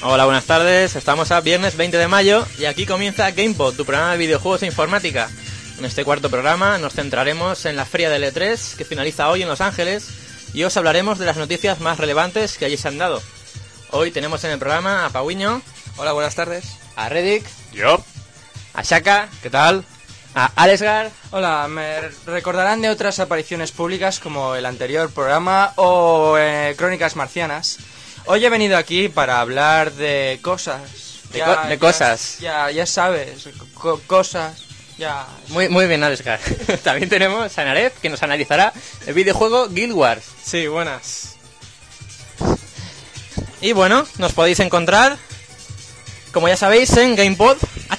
Hola, buenas tardes. Estamos a viernes 20 de mayo y aquí comienza GamePod, tu programa de videojuegos e informática. En este cuarto programa nos centraremos en la feria del E3 que finaliza hoy en Los Ángeles y os hablaremos de las noticias más relevantes que allí se han dado. Hoy tenemos en el programa a Pauinho. Hola, buenas tardes. A Reddick. Yo. A Shaka. ¿Qué tal? A Alesgar. Hola, me recordarán de otras apariciones públicas como el anterior programa o Crónicas Marcianas. Hoy he venido aquí para hablar de cosas. Cosas. Ya sabes, cosas. Ya. Muy bien, Alesgar. También tenemos a Naref, que nos analizará el videojuego Guild Wars. Sí, buenas. Y bueno, nos podéis encontrar, como ya sabéis, en GamePod,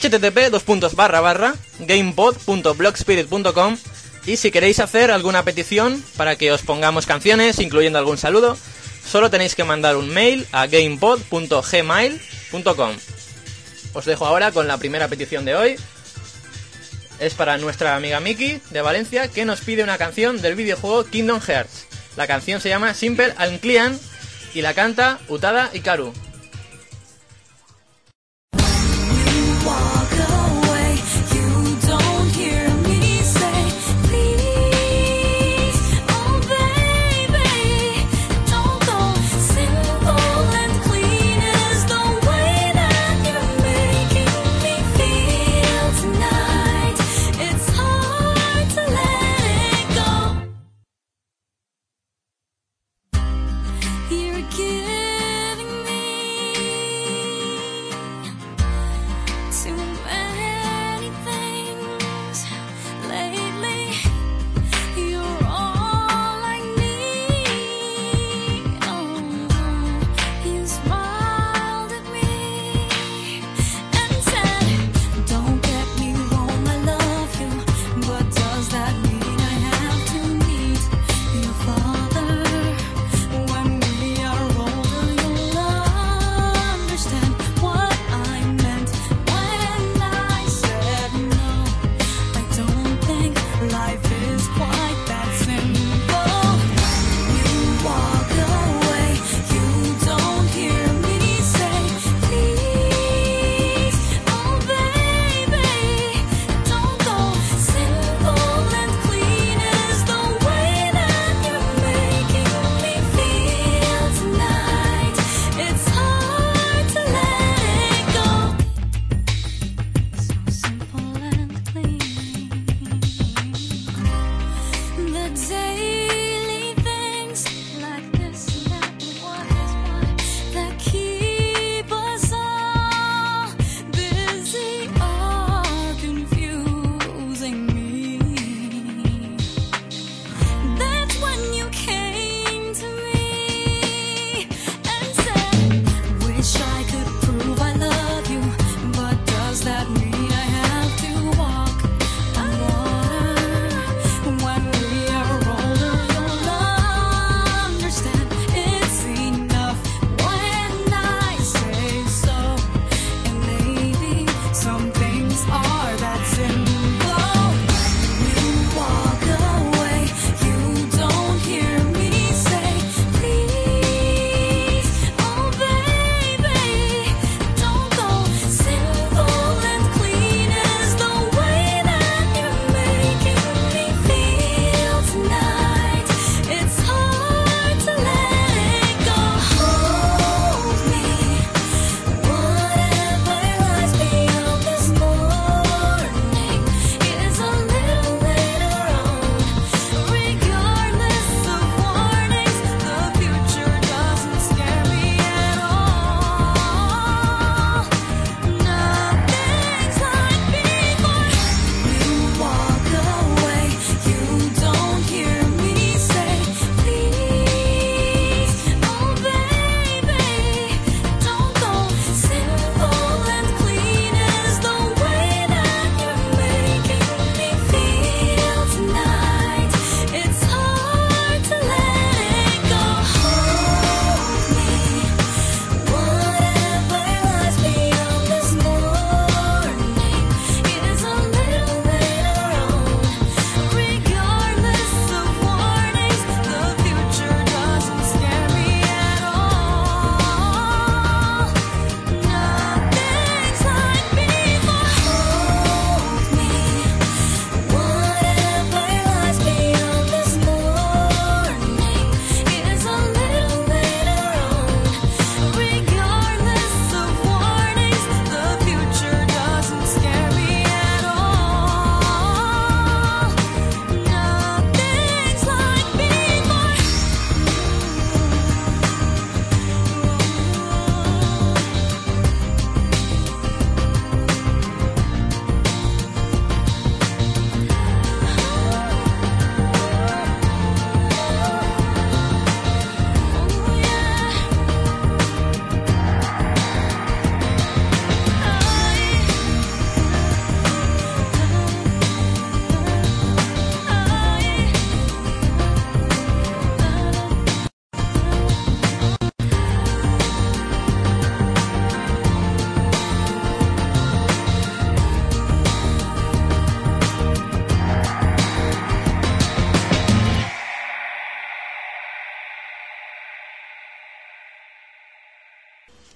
http://gamepod.blogspirit.com. Y si queréis hacer alguna petición para que os pongamos canciones, incluyendo algún saludo, solo tenéis que mandar un mail a gamepod.gmail.com. Os dejo ahora con la primera petición de hoy. Es para nuestra amiga Miki, de Valencia, que nos pide una canción del videojuego Kingdom Hearts. La canción se llama Simple and Clean y la canta Utada Hikaru. You're giving me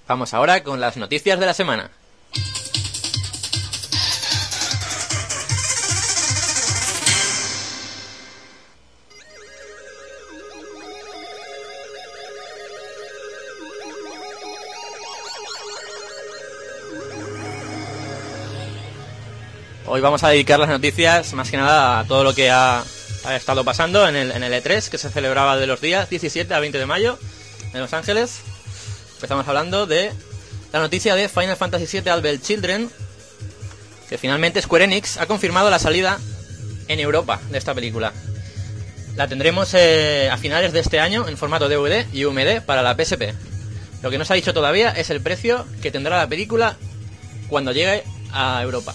Vamos ahora con las noticias de la semana. Hoy vamos a dedicar las noticias más que nada a todo lo que ha estado pasando en el E3, que se celebraba de los días 17 a 20 de mayo en Los Ángeles. Empezamos hablando de la noticia de Final Fantasy VII Advent Children, que finalmente Square Enix ha confirmado la salida en Europa de esta película. La tendremos a finales de este año en formato DVD y UMD para la PSP. Lo que no se ha dicho todavía es el precio que tendrá la película cuando llegue a Europa.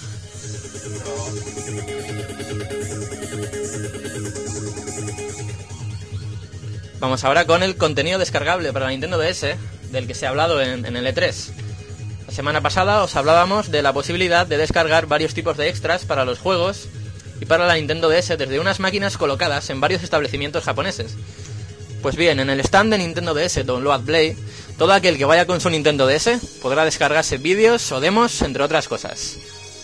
Vamos ahora con el contenido descargable para la Nintendo DS, del que se ha hablado en el E3. La semana pasada os hablábamos de la posibilidad de descargar varios tipos de extras para los juegos y para la Nintendo DS desde unas máquinas colocadas en varios establecimientos japoneses. Pues bien, en el stand de Nintendo DS Download Play, todo aquel que vaya con su Nintendo DS podrá descargarse vídeos o demos, entre otras cosas.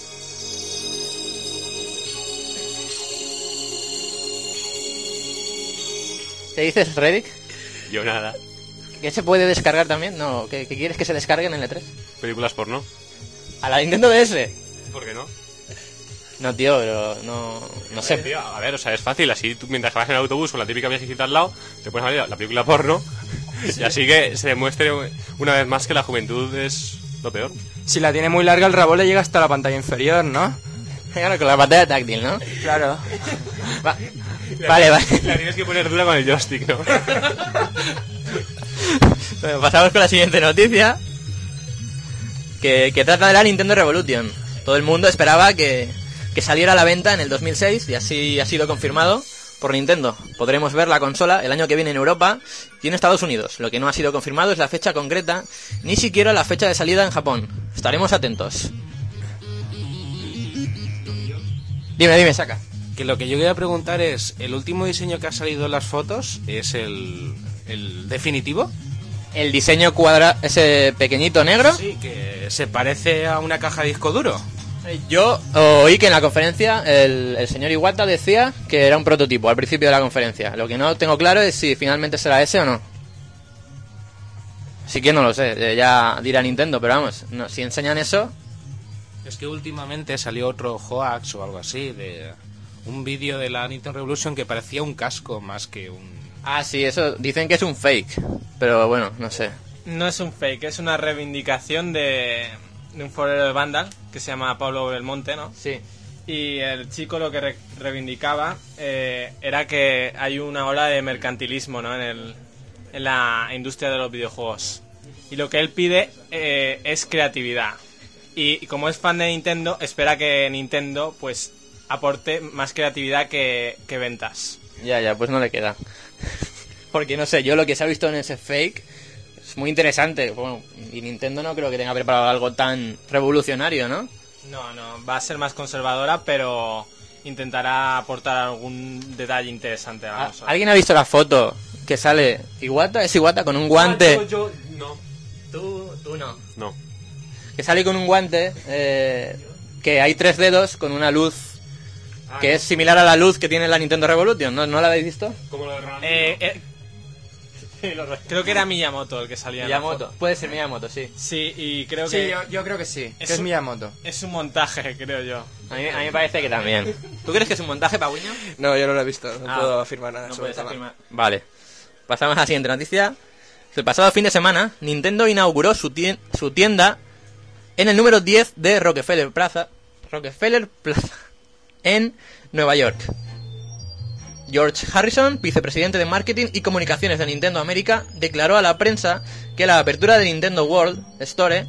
¿Qué dices, Reddick? Yo nada. ¿Qué se puede descargar también? No, ¿qué quieres que se descargue en el E3? Películas porno. ¿A la Nintendo DS? ¿Por qué no? No, tío, pero no sé. Tío, a ver, o sea, es fácil. Así tú, mientras vas en el autobús con la típica viejecita al lado, te pones a ver la película porno. Sí. Y así que se demuestre una vez más que la juventud es lo peor. Si la tiene muy larga, el rabo le llega hasta la pantalla inferior, ¿no? Claro, con la pantalla táctil, ¿no? Claro. Vale. La tienes que poner dura con el joystick, ¿no? Bueno, pasamos con la siguiente noticia, que trata de la Nintendo Revolution. Todo el mundo esperaba que saliera a la venta en el 2006 y así ha sido confirmado por Nintendo. Podremos ver la consola el año que viene en Europa y en Estados Unidos. Lo que no ha sido confirmado es la fecha concreta, ni siquiera la fecha de salida en Japón. Estaremos atentos. Dime, saca. Que lo que yo quería preguntar es, ¿el último diseño que ha salido en las fotos es el definitivo? El diseño ese pequeñito negro. Sí, que se parece a una caja de disco duro. Yo oí que en la conferencia el señor Iwata decía que era un prototipo al principio de la conferencia. Lo que no tengo claro es si finalmente será ese o no. Sí que no lo sé, ya dirá Nintendo, pero vamos, no, si enseñan eso... Es que últimamente salió otro hoax o algo así, de un vídeo de la Nintendo Revolution que parecía un casco más que un... Ah, sí, eso dicen que es un fake, pero bueno, no sé. No es un fake, es una reivindicación de un forero de Vandal que se llama Pablo Belmonte, ¿no? Sí. Y el chico lo que reivindicaba era que hay una ola de mercantilismo, ¿no? en la industria de los videojuegos. Y lo que él pide es creatividad. Y como es fan de Nintendo, espera que Nintendo pues aporte más creatividad que ventas. Ya, pues no le queda. Porque no sé, yo lo que se ha visto en ese fake es muy interesante. Bueno, y Nintendo no creo que tenga preparado algo tan revolucionario, ¿no? No, va a ser más conservadora, pero intentará aportar algún detalle interesante a la consola. ¿Alguien ha visto la foto que sale Iwata? Es Iwata con un guante. Yo no. Tú no. No. Que sale con un guante que hay 3 dedos con una luz que es similar a la luz que tiene la Nintendo Revolution. ¿No la habéis visto? Como lo de Creo que era Miyamoto el que salía en la Miyamoto. foto. Puede ser Miyamoto, sí. Sí, y creo que... Sí, yo creo que sí, que es un- Miyamoto. Es un montaje, creo yo. A mí me parece que también. ¿Tú crees que es un montaje, Pauño? No, yo no lo he visto, no Ah, puedo afirmar nada No sobre puedes el tema. afirmar. Vale. Pasamos a la siguiente noticia. El pasado fin de semana, Nintendo inauguró su tienda en el número 10 de Rockefeller Plaza, en Nueva York. George Harrison, vicepresidente de Marketing y Comunicaciones de Nintendo América, declaró a la prensa que la apertura de Nintendo World Store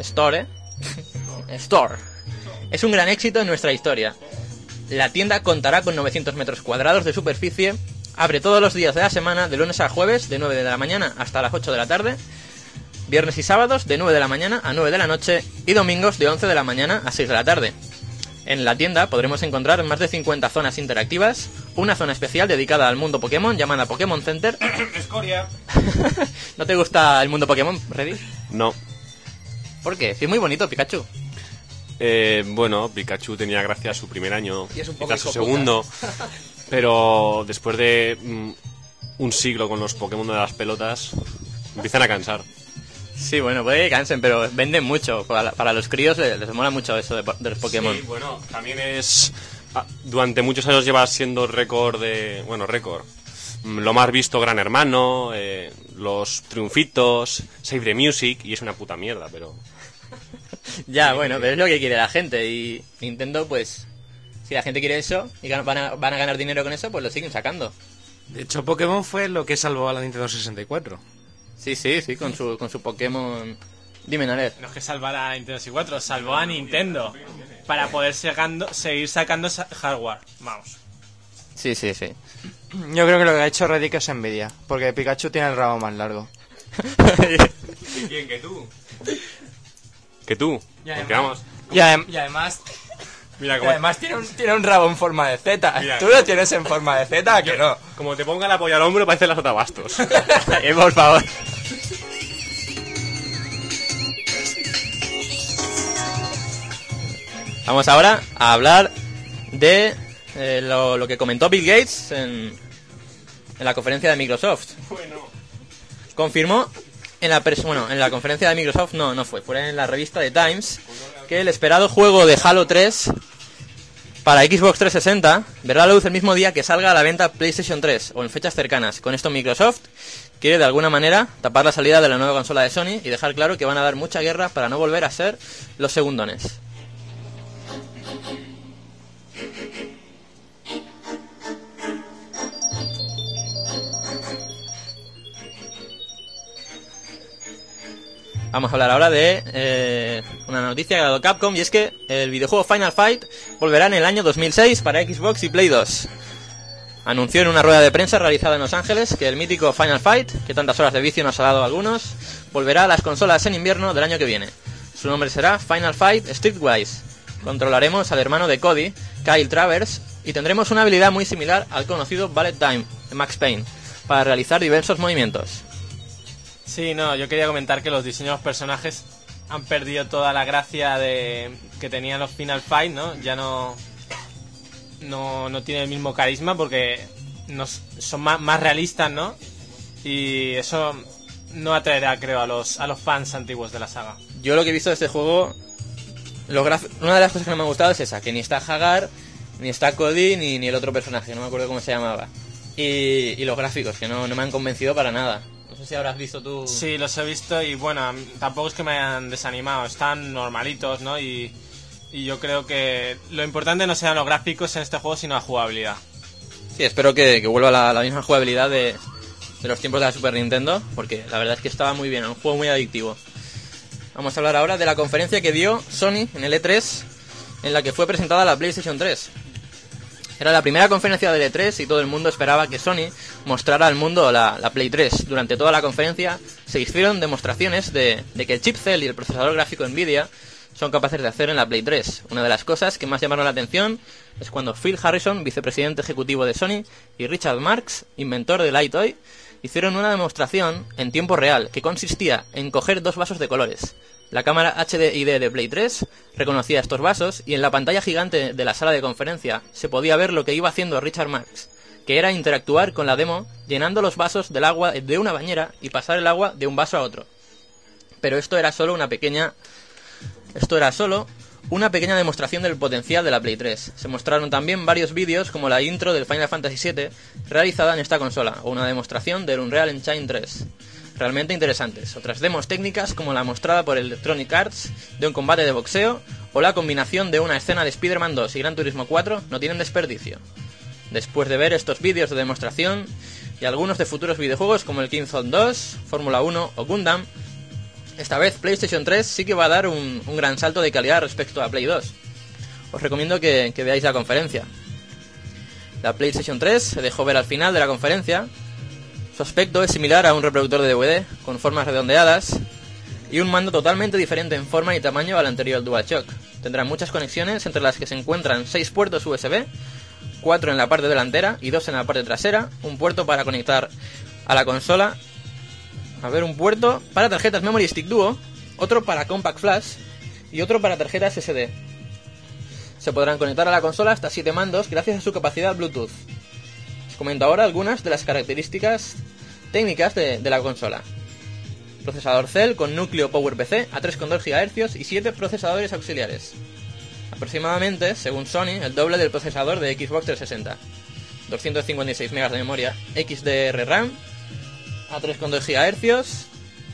es un gran éxito en nuestra historia. La tienda contará con 900 metros cuadrados de superficie, abre todos los días de la semana, de lunes a jueves, de 9 de la mañana hasta las 8 de la tarde, viernes y sábados de 9 de la mañana a 9 de la noche y domingos de 11 de la mañana a 6 de la tarde. En la tienda podremos encontrar más de 50 zonas interactivas, una zona especial dedicada al mundo Pokémon llamada Pokémon Center. Escoria. ¿No te gusta el mundo Pokémon, Reddy? No. ¿Por qué? Sí, es muy bonito Pikachu. Bueno, Pikachu tenía gracia su primer año, Y es un poco quizás su hijoputa. segundo, pero después de un siglo con los Pokémon de las pelotas, empiezan a cansar. Sí, bueno, puede que cansen, pero venden mucho. Para los críos les mola mucho eso de los Pokémon. Sí, bueno, también es... durante muchos años lleva siendo récord de... Bueno, récord. Lo más visto Gran Hermano, los triunfitos, Save the Music, y es una puta mierda, pero... Ya, bueno, pero es lo que quiere la gente. Y Nintendo, pues, si la gente quiere eso y van a ganar dinero con eso, pues lo siguen sacando. De hecho, Pokémon fue lo que salvó a la Nintendo 64. Sí, con su Pokémon... Dime, Naret. No es que salvara a Nintendo 64, salvó a Nintendo para poder seguir sacando hardware. Vamos. Sí. Yo creo que lo que ha hecho Reddick es envidia, porque Pikachu tiene el rabo más largo. ¿Y quién? ¿Que tú? ¿Que tú? Ya, Porque además- vamos... Y además, Mira, como, tiene un rabo en forma de Z. Mira. ¿Tú lo tienes en forma de Z? Que no. como te ponga la polla al hombro, parecen las Otabastos. Por favor. Vamos ahora a hablar de lo que comentó Bill Gates en la conferencia de Microsoft. Confirmó en la conferencia de Microsoft, no fue en la revista The Times, que el esperado juego de Halo 3 para Xbox 360 verá la luz el mismo día que salga a la venta PlayStation 3 o en fechas cercanas. Con esto Microsoft quiere de alguna manera tapar la salida de la nueva consola de Sony y dejar claro que van a dar mucha guerra para no volver a ser los segundones. Vamos a hablar ahora de una noticia que ha dado Capcom, y es que el videojuego Final Fight volverá en el año 2006 para Xbox y Play 2. Anunció en una rueda de prensa realizada en Los Ángeles que el mítico Final Fight, que tantas horas de vicio nos ha dado a algunos, volverá a las consolas en invierno del año que viene. Su nombre será Final Fight Streetwise. Controlaremos al hermano de Cody, Kyle Travers, y tendremos una habilidad muy similar al conocido Bullet Time de Max Payne, para realizar diversos movimientos. Sí, no, yo quería comentar que los diseños de los personajes han perdido toda la gracia que tenían los Final Fight, ¿no? Ya no tienen el mismo carisma porque son más realistas, ¿no? Y eso no atraerá, creo, a los fans antiguos de la saga. Yo lo que he visto de este juego, una de las cosas que no me ha gustado es esa, que ni está Hagar, ni está Cody, ni el otro personaje, no me acuerdo cómo se llamaba. Y los gráficos, que no me han convencido para nada. No sé si habrás visto tú... Sí, los he visto y bueno, tampoco es que me hayan desanimado, están normalitos, ¿no? Y yo creo que lo importante no serán los gráficos en este juego, sino la jugabilidad. Sí, espero que vuelva la misma jugabilidad de los tiempos de la Super Nintendo, porque la verdad es que estaba muy bien, un juego muy adictivo. Vamos a hablar ahora de la conferencia que dio Sony en el E3, en la que fue presentada la PlayStation 3. Era la primera conferencia del E3 y todo el mundo esperaba que Sony mostrara al mundo la Play 3. Durante toda la conferencia se hicieron demostraciones de que el chip Cell y el procesador gráfico Nvidia son capaces de hacer en la Play 3. Una de las cosas que más llamaron la atención es cuando Phil Harrison, vicepresidente ejecutivo de Sony, y Richard Marx, inventor de Lightoy, hicieron una demostración en tiempo real que consistía en coger dos vasos de colores. La cámara HDID de Play 3 reconocía estos vasos y en la pantalla gigante de la sala de conferencia se podía ver lo que iba haciendo Richard Marx, que era interactuar con la demo llenando los vasos del agua de una bañera y pasar el agua de un vaso a otro. Pero esto era solo una pequeña demostración del potencial de la Play 3. Se mostraron también varios vídeos como la intro del Final Fantasy VII realizada en esta consola o una demostración del Unreal Engine 3. Realmente interesantes. Otras demos técnicas como la mostrada por Electronic Arts de un combate de boxeo o la combinación de una escena de Spider-Man 2 y Gran Turismo 4 no tienen desperdicio. Después de ver estos vídeos de demostración y algunos de futuros videojuegos como el Killzone 2, Fórmula 1 o Gundam, esta vez PlayStation 3 sí que va a dar un gran salto de calidad respecto a Play 2. Os recomiendo que veáis la conferencia. La PlayStation 3 se dejó ver al final de la conferencia. Su aspecto es similar a un reproductor de DVD, con formas redondeadas y un mando totalmente diferente en forma y tamaño al anterior DualShock. Tendrá muchas conexiones, entre las que se encuentran 6 puertos USB, 4 en la parte delantera y 2 en la parte trasera, un puerto para conectar a la consola, un puerto para tarjetas Memory Stick Duo, otro para Compact Flash y otro para tarjetas SD. Se podrán conectar a la consola hasta 7 mandos gracias a su capacidad Bluetooth. Os comento ahora algunas de las características técnicas de la consola. Procesador Cell con núcleo PowerPC a 3,2 GHz y 7 procesadores auxiliares. Aproximadamente, según Sony, el doble del procesador de Xbox 360. 256 MB de memoria XDR RAM a 3,2 GHz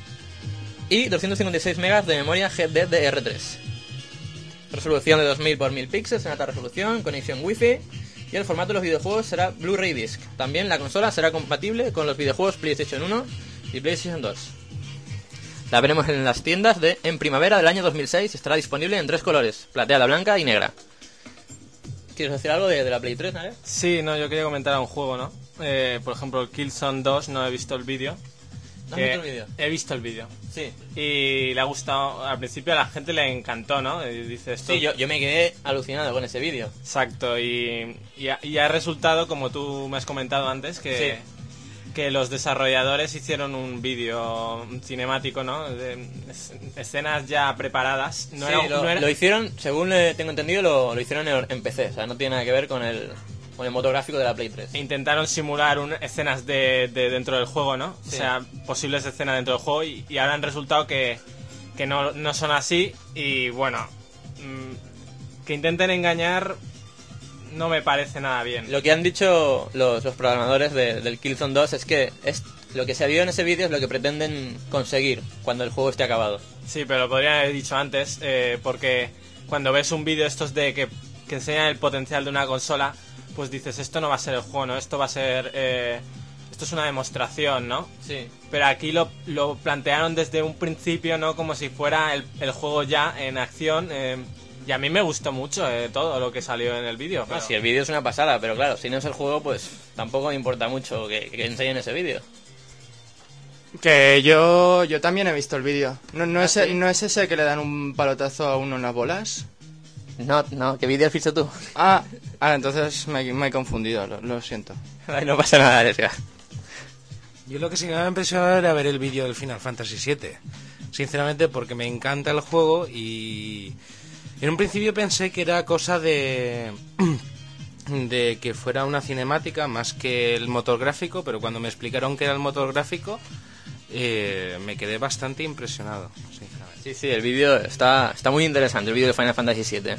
y 256 MB de memoria GDDR3. Resolución de 2000 x 1000 píxeles en alta resolución, conexión Wi-Fi y el formato de los videojuegos será Blu-ray Disc. También la consola será compatible con los videojuegos PlayStation 1 y PlayStation 2. La veremos en las tiendas en primavera del año 2006 y estará disponible en 3 colores, plateada, blanca y negra. ¿Quieres decir algo de la Play 3, ¿no? Sí, no, yo quería comentar un juego, ¿no? Por ejemplo, el Killzone 2, no he visto el vídeo. ¿No has visto el vídeo? He visto el vídeo. Sí. Y le ha gustado, al principio a la gente le encantó, ¿no? Y dice esto. Sí, yo me quedé alucinado con ese vídeo. Exacto, y ha resultado, como tú me has comentado antes, que los desarrolladores hicieron un vídeo cinemático, ¿no? De escenas ya preparadas. Lo hicieron, según tengo entendido, lo hicieron en PC, o sea, no tiene nada que ver con el motor gráfico de la Play 3. Intentaron simular escenas de dentro del juego, ¿no? Sí. O sea, posibles escenas dentro del juego y ahora han resultado que no son así y bueno, que intenten engañar no me parece nada bien. Lo que han dicho los programadores del Killzone 2 es que lo que se vio en ese vídeo es lo que pretenden conseguir cuando el juego esté acabado. Sí, pero lo podría haber dicho antes, porque cuando ves un vídeo estos de que enseñan el potencial de una consola, pues dices, esto no va a ser el juego, ¿no? Esto va a ser... esto es una demostración, ¿no? Sí. Pero aquí lo plantearon desde un principio, ¿no? Como si fuera el juego ya en acción. Y a mí me gustó mucho todo lo que salió en el vídeo. Pero... sí, el vídeo es una pasada, pero claro, si no es el juego, pues tampoco me importa mucho que enseñen ese vídeo. Que yo también he visto el vídeo. ¿No es ese que le dan un palotazo a uno en las bolas? No, ¿qué vídeo has visto tú? Entonces me he confundido, lo siento. Ay, no pasa nada, Edgar. Yo lo que sí que me ha impresionado era ver el vídeo del Final Fantasy VII. Sinceramente, porque me encanta el juego y... En un principio pensé que era cosa de que fuera una cinemática más que el motor gráfico, pero cuando me explicaron que era el motor gráfico, me quedé bastante impresionado, sinceramente. Sí, el vídeo está muy interesante, el vídeo de Final Fantasy VII.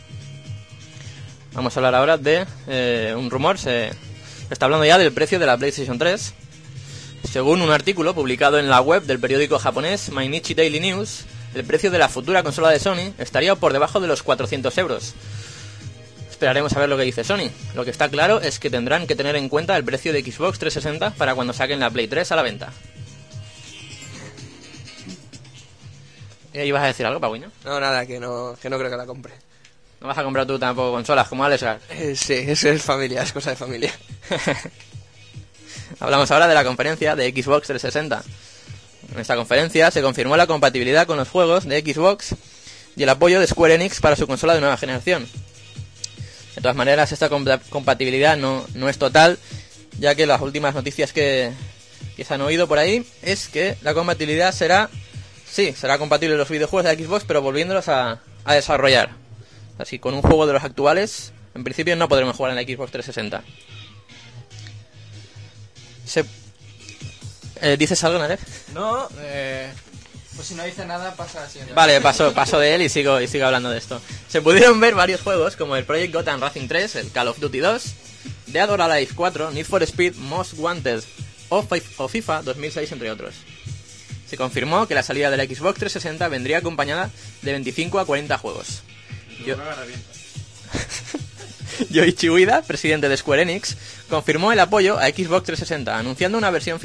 Vamos a hablar ahora de un rumor, se está hablando ya del precio de la PlayStation 3. Según un artículo publicado en la web del periódico japonés Mainichi Daily News, el precio de la futura consola de Sony estaría por debajo de los 400 euros. Esperaremos a ver lo que dice Sony. Lo que está claro es que tendrán que tener en cuenta el precio de Xbox 360 para cuando saquen la Play 3 a la venta. ¿Ibas a decir algo, Pagüiño? No, nada, que no creo que la compre. ¿No vas a comprar tú tampoco consolas como Alexar? Sí, eso es familia, es cosa de familia. Hablamos ahora de la conferencia de Xbox 360. En esta conferencia se confirmó la compatibilidad con los juegos de Xbox y el apoyo de Square Enix para su consola de nueva generación. De todas maneras, esta compatibilidad no es total, ya que las últimas noticias que se han oído por ahí es que la compatibilidad será compatible los videojuegos de Xbox, pero volviéndolos a desarrollar. Así, con un juego de los actuales, en principio no podremos jugar en la Xbox 360. ¿Dices algo, Naref? No, pues si no dice nada, pasa así. Vale, paso de él y sigo hablando de esto. Se pudieron ver varios juegos como el Project Gotham Racing 3, el Call of Duty 2, Dead or Alive 4, Need for Speed, Most Wanted o FIFA 2006, entre otros. Se confirmó que la salida de la Xbox 360 vendría acompañada de 25 a 40 juegos. Yoichi Ueda, presidente de Square Enix, confirmó el apoyo a Xbox 360, anunciando una versión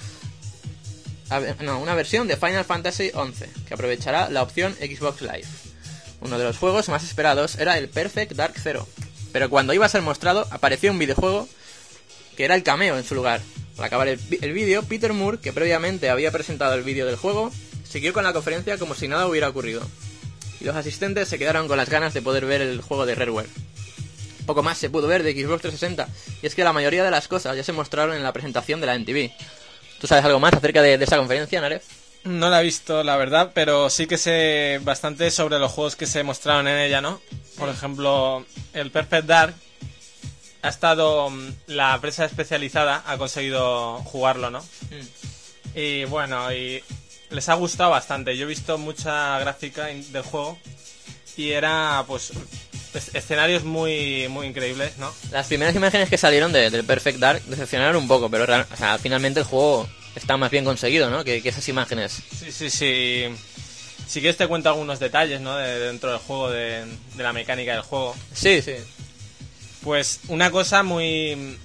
de Final Fantasy XI, que aprovechará la opción Xbox Live. Uno de los juegos más esperados era el Perfect Dark Zero, pero cuando iba a ser mostrado apareció un videojuego que era el cameo en su lugar. Al acabar el vídeo, Peter Moore, que previamente había presentado el vídeo del juego, siguió con la conferencia como si nada hubiera ocurrido. Y los asistentes se quedaron con las ganas de poder ver el juego de Rareware. Poco más se pudo ver de Xbox 360, y es que la mayoría de las cosas ya se mostraron en la presentación de la MTV. ¿Tú sabes algo más acerca de esa conferencia, Naref? No la he visto, la verdad, pero sí que sé bastante sobre los juegos que se mostraron en ella, ¿no? Por ejemplo, el Perfect Dark ha estado... La prensa especializada ha conseguido jugarlo, ¿no? Y bueno, y les ha gustado bastante. Yo he visto mucha gráfica del juego y era, pues, escenarios muy muy increíbles, ¿no? Las primeras imágenes que salieron del Perfect Dark decepcionaron un poco, pero o sea, finalmente el juego está más bien conseguido, ¿no? Que esas imágenes. Sí. Si quieres te cuento algunos detalles, ¿no? Dentro del juego, de la mecánica del juego. Sí. Pues una cosa muy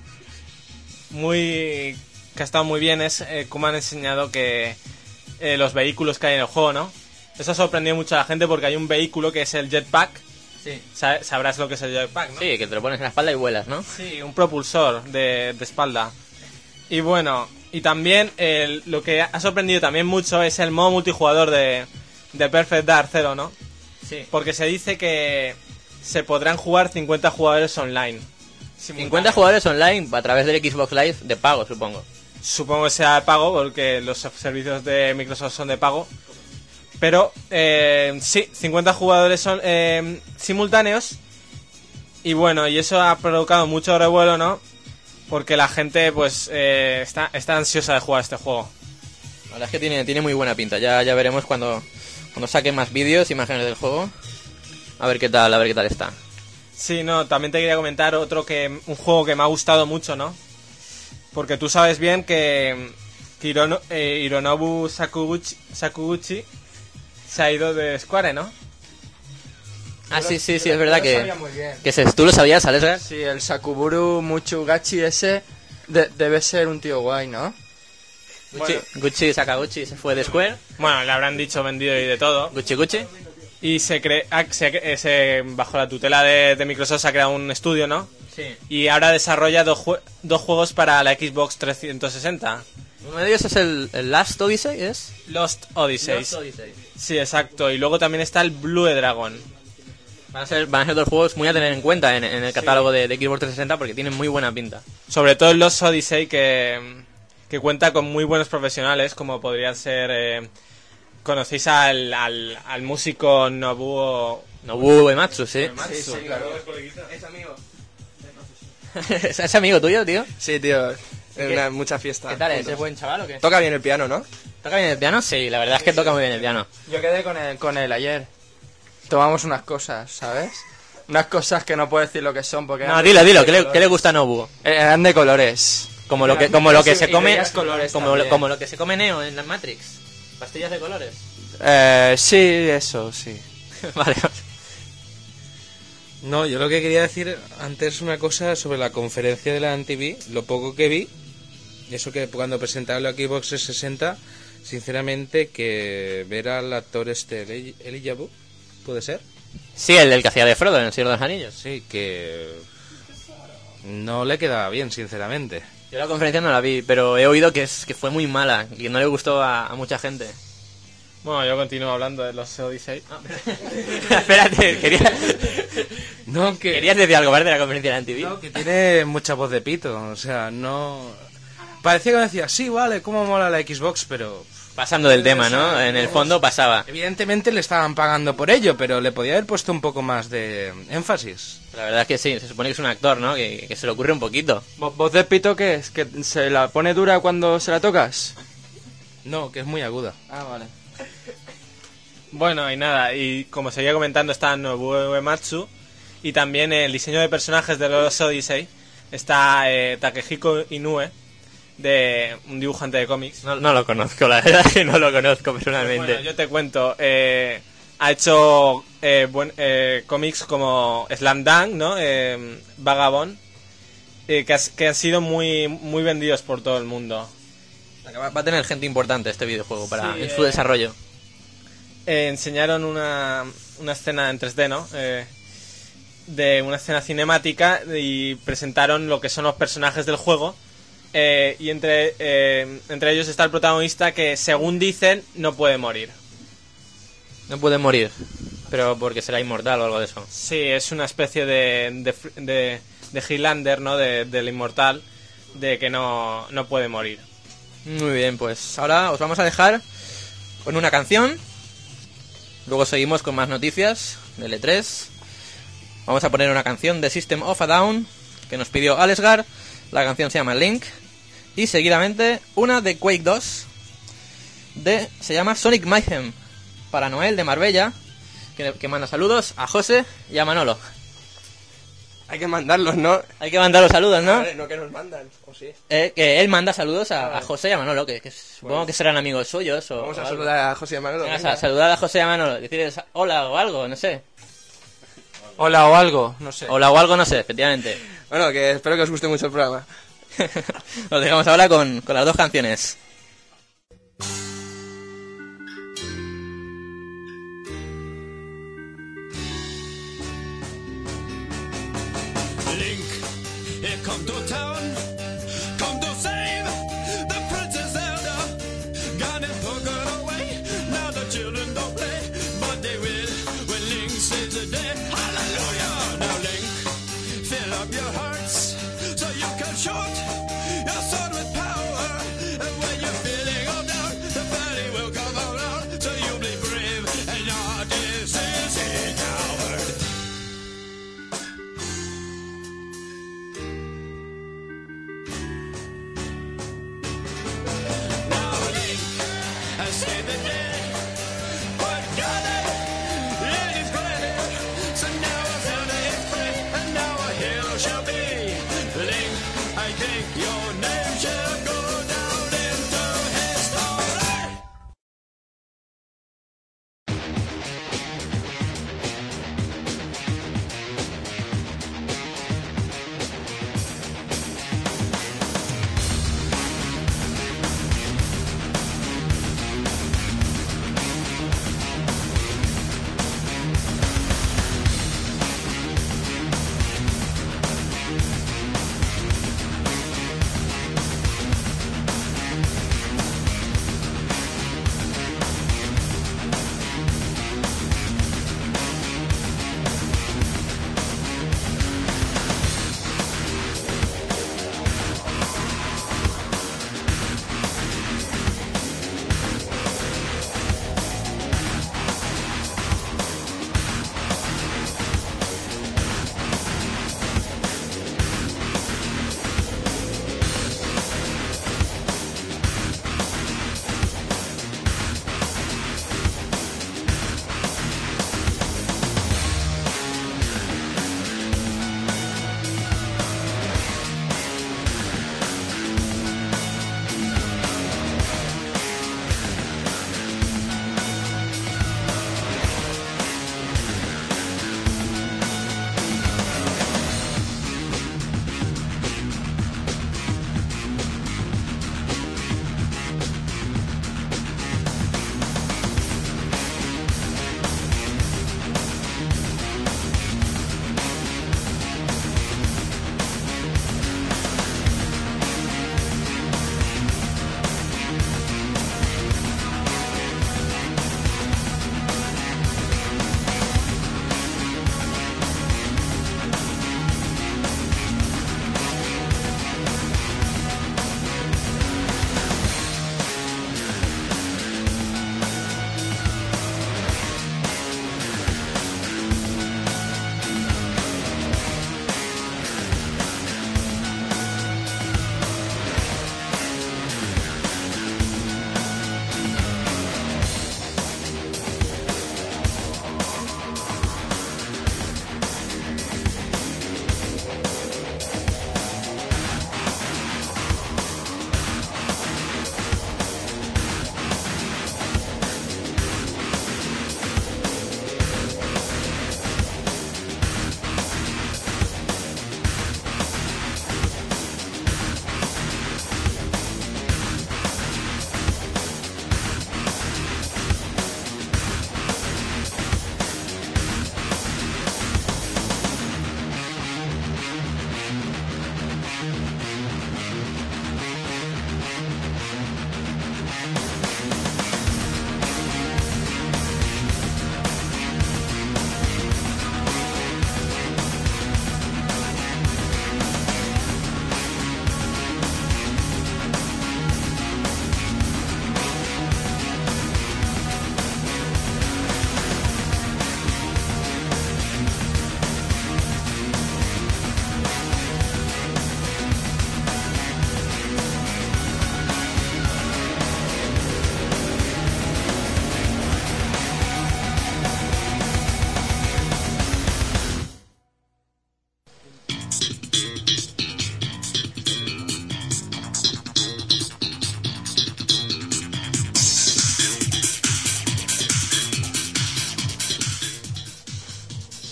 que ha estado muy bien es cómo han enseñado que los vehículos que hay en el juego, ¿no? Eso ha sorprendido mucho a la gente porque hay un vehículo que es el jetpack. Sí. Sabrás lo que es el jetpack, ¿no? Sí, que te lo pones en la espalda y vuelas, ¿no? Sí, un propulsor de espalda. Y bueno, y también lo que ha sorprendido también mucho es el modo multijugador de Perfect Dark 0, ¿no? Sí. Porque se dice que se podrán jugar 50 jugadores online. 50 jugadores online a través del Xbox Live de pago, supongo. Supongo que sea de pago porque los servicios de Microsoft son de pago. Pero sí, 50 jugadores son simultáneos. Y bueno, y eso ha provocado mucho revuelo, ¿no? Porque la gente pues está ansiosa de jugar este juego. La verdad es que tiene muy buena pinta. Ya veremos cuando saquen más vídeos, imágenes del juego. A ver qué tal está. Sí, no, también te quería comentar un juego que me ha gustado mucho, ¿no? Porque tú sabes bien que Hironobu Sakuguchi se ha ido de Square, ¿no? Ah, sí, es verdad Yo lo sabía muy bien. ¿Tú lo sabías, Alex? Sí, el Sakuburu Muchugachi ese debe ser un tío guay, ¿no? Gucci Sakaguchi se fue de Square. Bueno, le habrán dicho vendido y de todo. Gucci. Y bajo la tutela de Microsoft se ha creado un estudio, ¿no? Sí. Y ahora desarrolla dos juegos para la Xbox 360. Uno de ellos es el Last Odyssey, ¿es? Lost Odyssey. Lost Odyssey. Sí, exacto. Y luego también está el Blue Dragon. Van a ser dos juegos muy a tener en cuenta en el catálogo de Xbox 360 porque tienen muy buena pinta. Sobre todo el Lost Odyssey que cuenta con muy buenos profesionales como podrían ser... ¿Conocéis al músico Nobuo Uematsu, sí? Sí, claro. Es amigo. ¿Es amigo tuyo, tío? Sí, tío. En mucha fiesta. ¿Qué tal? ¿Es juntos. buen chaval o qué? Toca bien el piano, ¿no? ¿Toca bien el piano? Sí, la verdad es que toca muy bien el piano. Yo quedé con él ayer. Tomamos unas cosas, ¿sabes? Unas cosas que no puedo decir lo que son porque... No, dilo, ¿qué le gusta a Nobuo? Eran de colores. Como lo que se come... veías colores Como también. lo que se come Neo en la Matrix. Pastillas de colores. Sí, eso, sí. Vale. No, yo lo que quería decir antes una cosa sobre la conferencia de la MTV, lo poco que vi, eso que cuando presentaron la Xbox 360, sinceramente que ver al actor Elijah Wood, ¿puede ser? Sí, el que hacía de Frodo en El Señor de los Anillos. Sí, que no le quedaba bien, sinceramente. Yo la conferencia no la vi, pero he oído que fue muy mala y que no le gustó a mucha gente. Bueno, yo continúo hablando de los Odyssey. Espérate, No, que... ¿querías decir algo más de la conferencia de la MTV? No, que tiene mucha voz de pito, o sea, no... Parecía que me decía, sí, vale, cómo mola la Xbox, pero... Pasando del tema, ¿no? En el fondo pasaba. Evidentemente le estaban pagando por ello, pero le podía haber puesto un poco más de énfasis. La verdad es que sí, se supone que es un actor, ¿no? Que se le ocurre un poquito. ¿Voz de pito qué es? ¿Que se la pone dura cuando se la tocas? No, que es muy aguda. Ah, vale. Bueno, y nada, y como seguía comentando está Nobuo Uematsu y también el diseño de personajes de los Odyssey está Takehiko Inoue, de un dibujante de cómics. No lo conozco, la verdad es que no lo conozco personalmente. Bueno, yo te cuento, ha hecho cómics como Slam Dunk, ¿no? Vagabond, que han sido muy, muy vendidos por todo el mundo. Va a tener gente importante este videojuego Sí, en su desarrollo. Enseñaron una escena en 3D, ¿no? De una escena cinemática y presentaron lo que son los personajes del juego. Y entre ellos está el protagonista que, según dicen, no puede morir. No puede morir, pero porque será inmortal o algo de eso. Sí, es una especie de Highlander, ¿no? Del inmortal, de que no puede morir. Muy bien, pues ahora os vamos a dejar con una canción. Luego seguimos con más noticias del E3. Vamos a poner una canción de System of a Down que nos pidió Alesgar. La canción se llama Link. Y seguidamente una de Quake 2 se llama Sonic Mayhem para Noel de Marbella, que manda saludos a José y a Manolo. Hay que mandarlos, ¿no? Hay que mandar los saludos, ¿no? Vale, no que nos mandan, o sí. Que él manda saludos a José y a Manolo, que supongo que serán amigos suyos. Vamos a o algo. saludar a José y a Manolo. Venga, venga. saludar a José y a Manolo, decirles hola o algo, no sé. Hola o algo, no sé. Hola o algo, no sé, efectivamente. Bueno, que espero que os guste mucho el programa. Nos dejamos ahora con las dos canciones. Link, here come to town, come to save the Princess Zelda. Got him put away, now the children don't play, but they will when Link saves the day. Hallelujah! Now Link, fill up your hearts so you can shoot your sword with power. And when you're feeling all down, the valley will come around, so you'll be brave and not this is a coward. Save the day, but got it, it is granted. So now a Zelda is free, and now a hero shall be. Link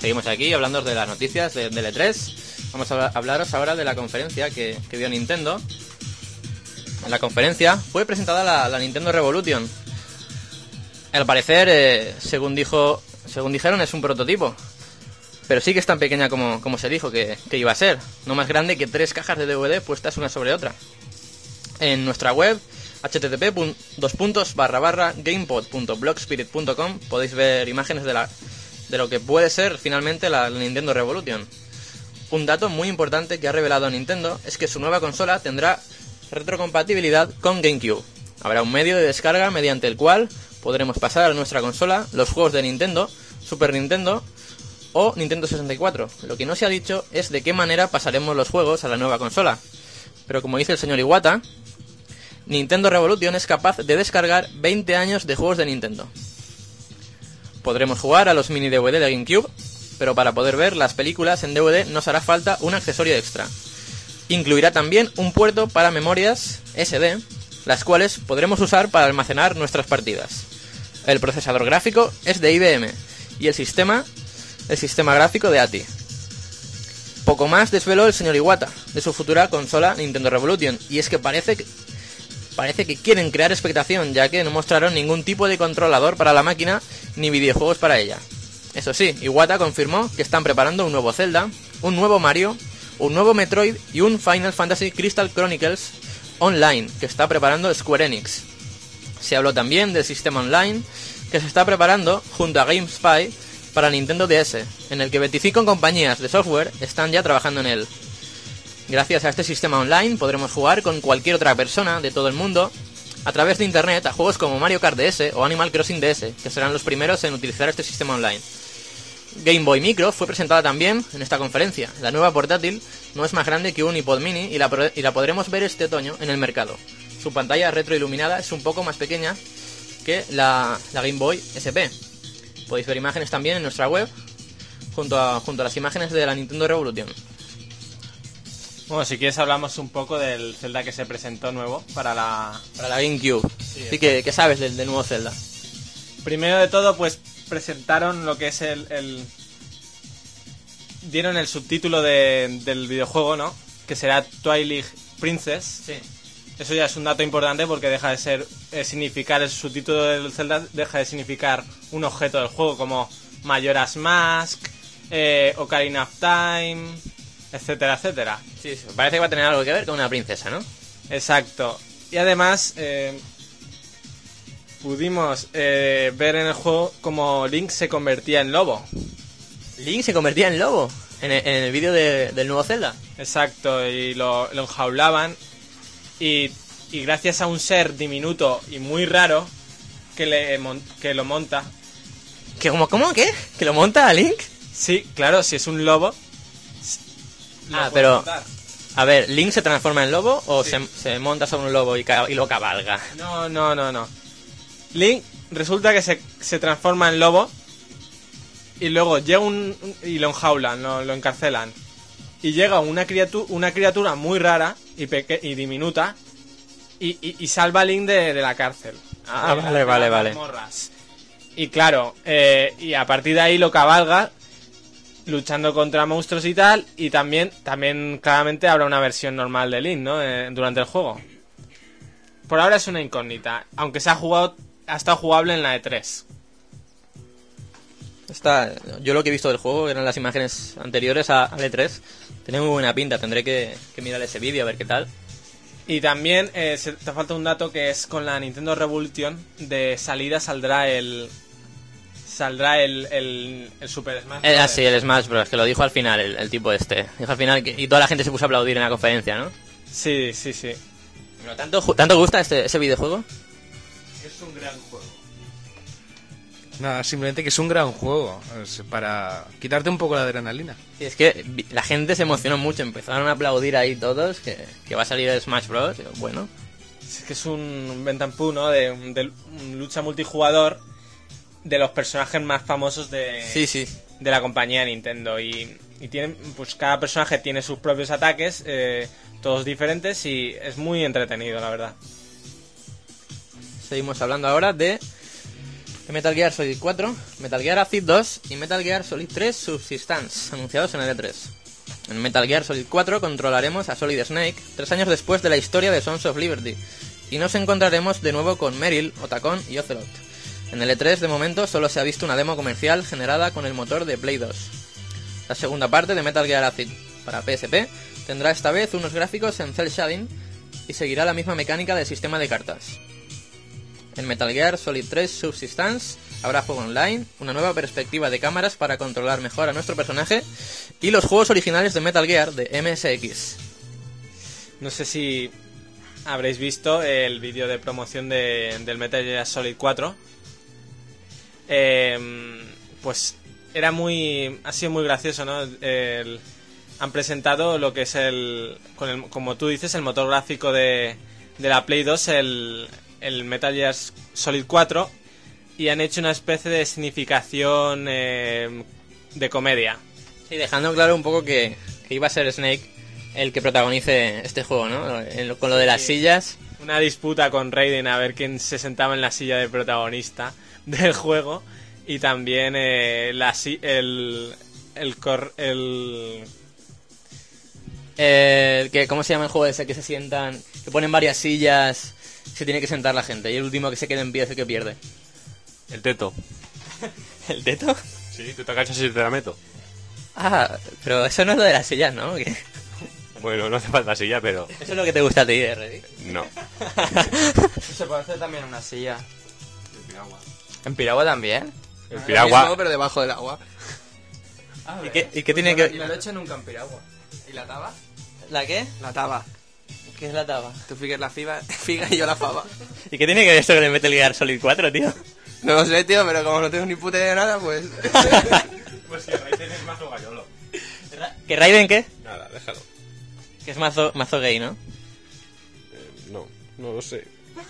seguimos aquí hablando de las noticias del E3. Vamos a hablaros ahora de la conferencia que dio Nintendo. En la conferencia fue presentada la Nintendo Revolution. Al parecer, según dijeron, es un prototipo. Pero sí que es tan pequeña como se dijo que iba a ser. No más grande que 3 cajas de DVD puestas una sobre otra. En nuestra web, http://gamepod.blogspirit.com, podéis ver imágenes de lo que puede ser finalmente la Nintendo Revolution. Un dato muy importante que ha revelado Nintendo es que su nueva consola tendrá retrocompatibilidad con GameCube. Habrá un medio de descarga mediante el cual podremos pasar a nuestra consola los juegos de Nintendo, Super Nintendo o Nintendo 64. Lo que no se ha dicho es de qué manera pasaremos los juegos a la nueva consola. Pero como dice el señor Iwata, Nintendo Revolution es capaz de descargar 20 años de juegos de Nintendo. Podremos jugar a los mini DVD de GameCube, pero para poder ver las películas en DVD nos hará falta un accesorio extra. Incluirá también un puerto para memorias SD, las cuales podremos usar para almacenar nuestras partidas. El procesador gráfico es de IBM y el sistema gráfico de ATI. Poco más desveló el señor Iwata de su futura consola Nintendo Revolution, y es que parece que quieren crear expectación, ya que no mostraron ningún tipo de controlador para la máquina ni videojuegos para ella. Eso sí, Iwata confirmó que están preparando un nuevo Zelda, un nuevo Mario, un nuevo Metroid y un Final Fantasy Crystal Chronicles Online que está preparando Square Enix. Se habló también del sistema online que se está preparando junto a GameSpy para Nintendo DS, en el que 25 compañías de software están ya trabajando en él. Gracias a este sistema online podremos jugar con cualquier otra persona de todo el mundo a través de internet a juegos como Mario Kart DS o Animal Crossing DS, que serán los primeros en utilizar este sistema online. Game Boy Micro fue presentada también en esta conferencia. La nueva portátil no es más grande que un iPod mini y la podremos ver este otoño en el mercado. Su pantalla retroiluminada es un poco más pequeña que la Game Boy SP. Podéis ver imágenes también en nuestra web junto a las imágenes de la Nintendo Revolution. Bueno, si quieres hablamos un poco del Zelda que se presentó nuevo para la GameCube. Sí, ¿qué sabes del nuevo Zelda? Primero de todo, pues presentaron lo que es dieron el subtítulo del videojuego, ¿no? Que será Twilight Princess. Sí. Eso ya es un dato importante porque deja de ser significar el subtítulo del Zelda, deja de significar un objeto del juego como Majora's Mask, Ocarina of Time, etcétera, etcétera. Sí, parece que va a tener algo que ver con una princesa, ¿no? Exacto. Y además pudimos ver en el juego como Link se convertía en lobo. ¿Link se convertía en lobo? ¿En el vídeo del nuevo Zelda? Exacto, y lo enjaulaban. Y gracias a un ser diminuto y muy raro que lo monta. ¿Cómo? ¿Qué? ¿Que lo monta a Link? Sí, claro, si es un lobo. Pero... montar. A ver, ¿Link se transforma en lobo o Sí. se monta sobre un lobo y lo cabalga? No. Link resulta que se transforma en lobo y luego llega y lo enjaulan, lo encarcelan. Y llega una criatura muy rara y diminuta y salva a Link de la cárcel. Vale. Morras. Y claro, y a partir de ahí lo cabalga luchando contra monstruos y tal, y también claramente habrá una versión normal de Link, ¿no? Durante el juego. Por ahora es una incógnita, aunque ha estado jugable en la E3. Yo lo que he visto del juego eran las imágenes anteriores al E3. Tiene muy buena pinta, tendré que mirar ese vídeo a ver qué tal. Y también te falta un dato que es con la Nintendo Revolution de salida saldrá el Super Smash Bros. Sí, el Smash Bros, que lo dijo al final el tipo este. Dijo al final y toda la gente se puso a aplaudir en la conferencia, ¿no? Sí. Pero ¿tanto gusta ese videojuego? Es un gran juego. Nada, simplemente que es un gran juego. Para quitarte un poco la adrenalina. Y es que la gente se emocionó mucho, empezaron a aplaudir ahí todos que va a salir el Smash Bros. Bueno. Es que es un Ventampú, ¿no? De lucha multijugador de los personajes más famosos de la compañía Nintendo. Y tienen, pues cada personaje tiene sus propios ataques, todos diferentes, y es muy entretenido, la verdad. Seguimos hablando ahora de de Metal Gear Solid 4, Metal Gear Acid 2 y Metal Gear Solid 3 Subsistence, anunciados en el E3. En Metal Gear Solid 4 controlaremos a Solid Snake 3 años después de la historia de Sons of Liberty, y nos encontraremos de nuevo con Meryl, Otacon y Ocelot. En el E3 de momento solo se ha visto una demo comercial generada con el motor de Play 2. La segunda parte de Metal Gear Acid para PSP tendrá esta vez unos gráficos en cel shading y seguirá la misma mecánica del sistema de cartas. En Metal Gear Solid 3 Subsistence habrá juego online, una nueva perspectiva de cámaras para controlar mejor a nuestro personaje y los juegos originales de Metal Gear de MSX. No sé si habréis visto el vídeo de promoción del Metal Gear Solid 4. Pues ha sido muy gracioso, ¿no? Han presentado lo que es como tú dices, el motor gráfico de la Play 2, el Metal Gear Solid 4, y han hecho una especie de significación de comedia. Sí, dejando claro un poco que iba a ser Snake el que protagonice este juego, ¿no? Con lo de las sillas. Una disputa con Raiden a ver quién se sentaba en la silla de protagonista del juego, y también ¿cómo se llama el juego ese que se sientan, que ponen varias sillas, se tiene que sentar la gente y el último que se quede en pie es el que pierde? El teto. ¿El teto? Sí, tú te agachas y te la meto. Ah, pero eso no es lo de las sillas, ¿no? Bueno, no hace falta silla, pero... Eso es lo que te gusta a ti, Reddy. No. Se puede hacer también una silla. ¿En piragua también? El Lo piragua... mismo, pero debajo del agua. ¿Y qué tiene que...? Me lo he hecho nunca en piragua. ¿Y la taba? ¿La qué? La taba. ¿Qué es la taba? Tú figues la figa y yo la fava. ¿Y qué tiene que ver esto con el Metal Gear Solid 4, tío? No lo sé, tío, pero como no tengo ni puta idea de nada, pues... Pues si Raiden es mazo gallolo. ¿Que Raiden qué? Nada, déjalo. Que es mazo gay, ¿no? No lo sé.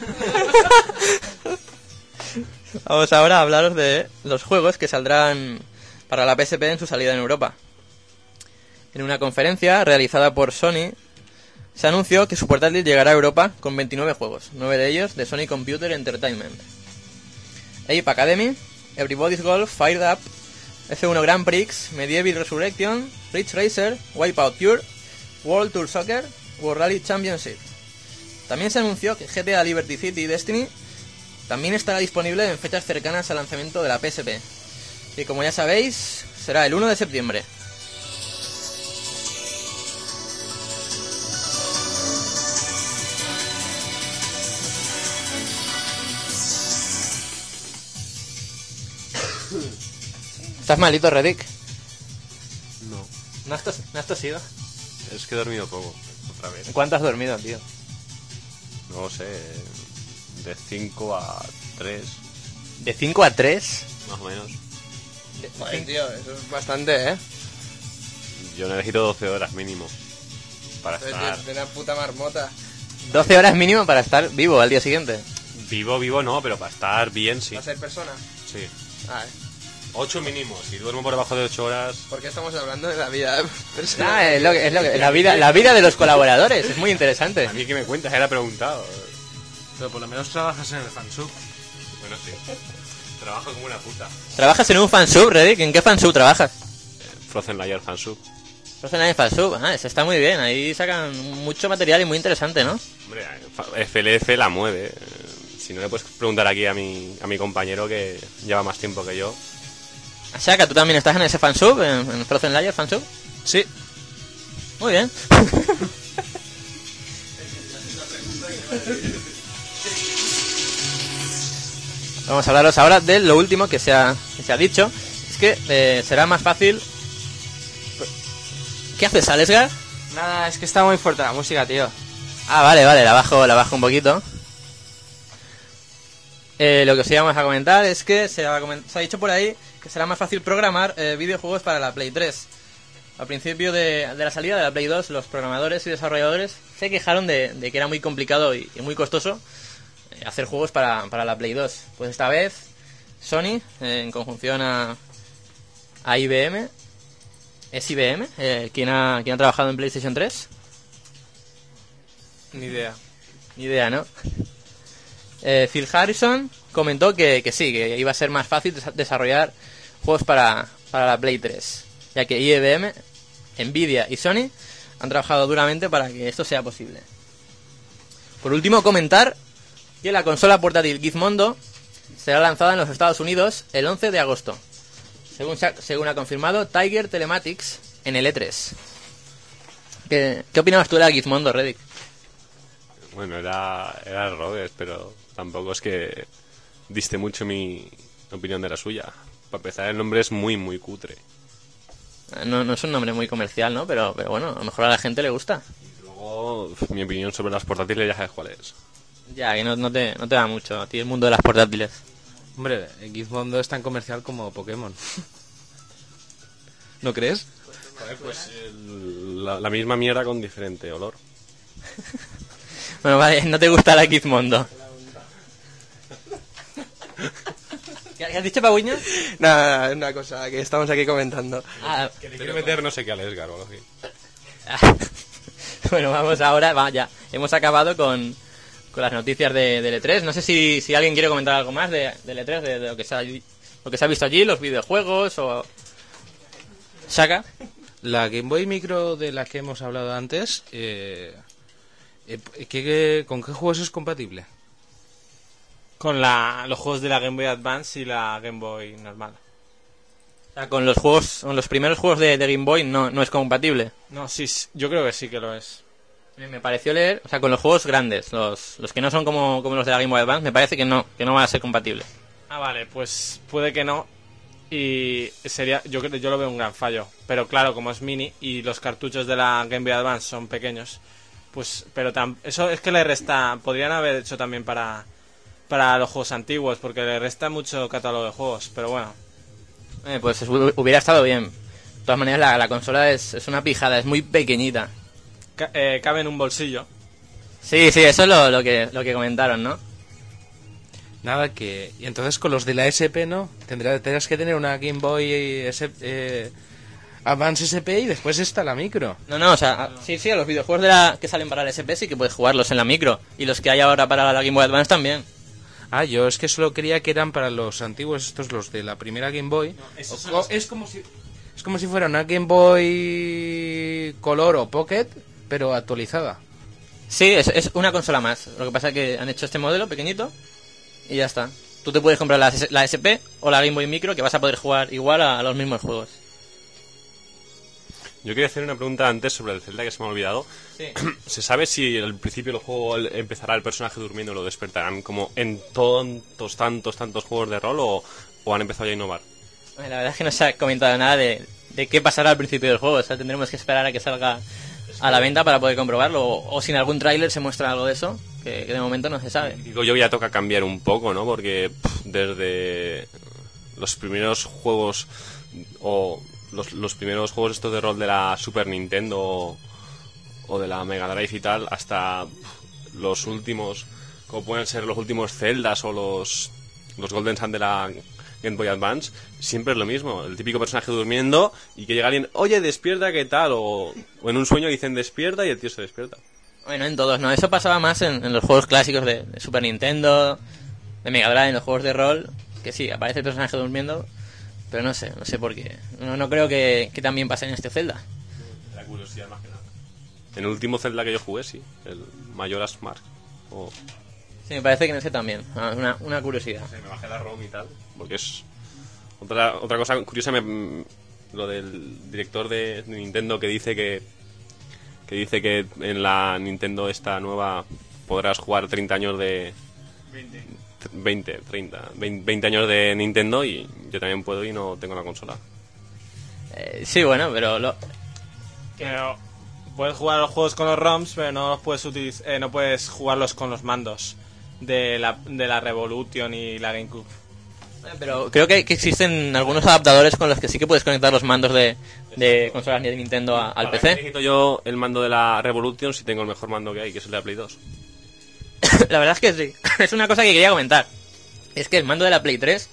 Vamos ahora a hablaros de los juegos que saldrán para la PSP en su salida en Europa. En una conferencia realizada por Sony, se anunció que su portátil llegará a Europa con 29 juegos, 9 de ellos de Sony Computer Entertainment. Ape Academy, Everybody's Golf, Fired Up, F1 Grand Prix, Medieval Resurrection, Ridge Racer, Wipeout Pure, World Tour Soccer, World Rally Championship. También se anunció que GTA Liberty City y Destiny también estará disponible en fechas cercanas al lanzamiento de la PSP. Y como ya sabéis, será el 1 de septiembre. ¿Estás malito, Reddick? No. ¿No has tosido? Es que he dormido poco, otra vez. ¿Cuánto has dormido, tío? No lo sé, de 5 a 3, ¿De 5 a 3? más o menos. Joder, tío, eso es bastante, ¿eh? Yo necesito 12 horas mínimo para estar... De una puta marmota. 12 horas mínimo para estar vivo al día siguiente. Vivo no, pero para estar bien, sí. ¿Va a ser persona? Sí. Ah, 8 mínimo, si duermo por debajo de 8 horas... ¿por qué estamos hablando de la vida personal? Ah, es lo que la vida de los colaboradores, es muy interesante. A mí que me cuentas, era preguntado. Pero por lo menos trabajas en el fansub. Bueno, sí. Trabajo como una puta. ¿Trabajas en un fansub, Reddick? ¿En qué fansub trabajas? Frozen Layer fansub. Frozen Layer fansub, eso está muy bien, ahí sacan mucho material y muy interesante, ¿no? Hombre, FLF la mueve. Si no le puedes preguntar aquí a mi compañero que lleva más tiempo que yo. Shaka, ¿tú también estás en ese fansub, en Frozen Layer fansub? Sí. Muy bien. Vamos a hablaros ahora de lo último que se ha dicho. Es que será más fácil... ¿Qué haces, Alesgar? Nada, es que está muy fuerte la música, tío. Ah, vale, la bajo un poquito. Lo que os íbamos a comentar es que se ha dicho por ahí que será más fácil programar videojuegos para la Play 3. Al principio de la salida de la Play 2, los programadores y desarrolladores se quejaron de que era muy complicado y muy costoso hacer juegos para la Play 2. Pues esta vez Sony, en conjunción a IBM, ¿es IBM? ¿Quién ha trabajado en PlayStation 3? Ni idea. Ni idea, ¿no? Phil Harrison comentó que sí, que iba a ser más fácil desarrollar juegos para la Play 3, ya que IBM, Nvidia y Sony han trabajado duramente para que esto sea posible. Por último, comentar que la consola portátil Gizmondo será lanzada en los Estados Unidos el 11 de agosto, según ha confirmado Tiger Telematics en el E3. ¿Qué opinabas tú de la Gizmondo, Reddick? Bueno, era Rhodes, pero tampoco es que diste mucho mi opinión de la suya. Para empezar, el nombre es muy, muy cutre. No es un nombre muy comercial, ¿no? Pero bueno, a lo mejor a la gente le gusta. Luego, mi opinión sobre las portátiles ya sabes cuál es. Ya, que no te da mucho a ti el mundo de las portátiles. Hombre, Gizmondo es tan comercial como Pokémon. ¿No crees? Pues la misma mierda con diferente olor. Bueno, vale, no te gusta la Gizmondo. ¿Qué has dicho, Paguiño? Nada, una cosa que estamos aquí comentando. Que le quiero meter no sé qué al Esgar o algo así. Bueno, vamos ahora, ya. Hemos acabado con las noticias del E3. No sé si alguien quiere comentar algo más del E3, de lo que se ha visto allí, los videojuegos o... ¿Saca? La Game Boy Micro de la que hemos hablado antes, ¿con qué juegos es compatible? Con los juegos de la Game Boy Advance y la Game Boy normal. O sea, con los primeros juegos de Game Boy no es compatible. No, sí, yo creo que sí que lo es. Me pareció leer, o sea, con los juegos grandes, los que no son como los de la Game Boy Advance, me parece que no van a ser compatibles. Ah, vale, pues puede que no. Y sería, yo lo veo un gran fallo. Pero claro, como es mini y los cartuchos de la Game Boy Advance son pequeños, pues, pero eso es que le resta. Podrían haber hecho también para los juegos antiguos, porque le resta mucho catálogo de juegos, pero bueno. Pues hubiera estado bien. De todas maneras, la consola es una pijada, es muy pequeñita. Cabe en un bolsillo. Sí, eso es lo que comentaron, ¿no? Nada, y entonces con los de la SP, ¿no? Tendrás que tener una Game Boy Advance SP y después está la micro. No, o sea, sí, a los videojuegos que salen para la SP sí que puedes jugarlos en la micro. Y los que hay ahora para la Game Boy Advance también. Ah, yo es que solo creía que eran para los antiguos, los de la primera Game Boy. No, es como si fuera una Game Boy Color o Pocket, pero actualizada. Sí, es una consola más. Lo que pasa es que han hecho este modelo pequeñito y ya está. Tú te puedes comprar la SP o la Game Boy Micro, que vas a poder jugar igual a los mismos juegos. Yo quería hacer una pregunta antes sobre el Zelda que se me ha olvidado. Sí. ¿Se sabe si al principio del juego empezará el personaje durmiendo y lo despertarán como en tantos juegos de rol o han empezado ya a innovar? La verdad es que no se ha comentado nada de qué pasará al principio del juego. O sea, tendremos que esperar a que salga a la venta para poder comprobarlo. O si en algún tráiler se muestra algo de eso, que de momento no se sabe. Digo, yo ya toca cambiar un poco, ¿no? Porque desde los primeros juegos o los primeros juegos estos de rol de la Super Nintendo o de la Mega Drive y tal, hasta los últimos, como pueden ser los últimos Zeldas o los Golden Sun de la Game Boy Advance, siempre es lo mismo, el típico personaje durmiendo y que llega alguien, oye, despierta, ¿qué tal? O en un sueño dicen despierta y el tío se despierta. Bueno, en todos, ¿no? Eso pasaba más en los juegos clásicos de Super Nintendo, de Mega Drive, en los juegos de rol, que sí, aparece el personaje durmiendo, pero no sé por qué. No creo que también pase en este Zelda. La curiosidad más que nada. En el último Zelda que yo jugué, sí, el Majora's Mask. Sí, me parece que en ese también, una curiosidad. Me bajé la ROM y tal, porque es otra cosa curiosa, lo del director de Nintendo que dice que en la Nintendo esta nueva podrás jugar 30 años de 20 años de Nintendo y yo también puedo y no tengo la consola. Sí, bueno, pero puedes jugar los juegos con los ROMs, pero no los puedes no puedes jugarlos con los mandos de la Revolution y la GameCube. Pero creo que existen algunos adaptadores con los que sí que puedes conectar los mandos de consolas de Nintendo al PC. Necesito yo el mando de la Revolution si tengo el mejor mando que hay, que es el de la Play 2. La verdad es que sí. Es una cosa que quería comentar. Es que el mando de la Play 3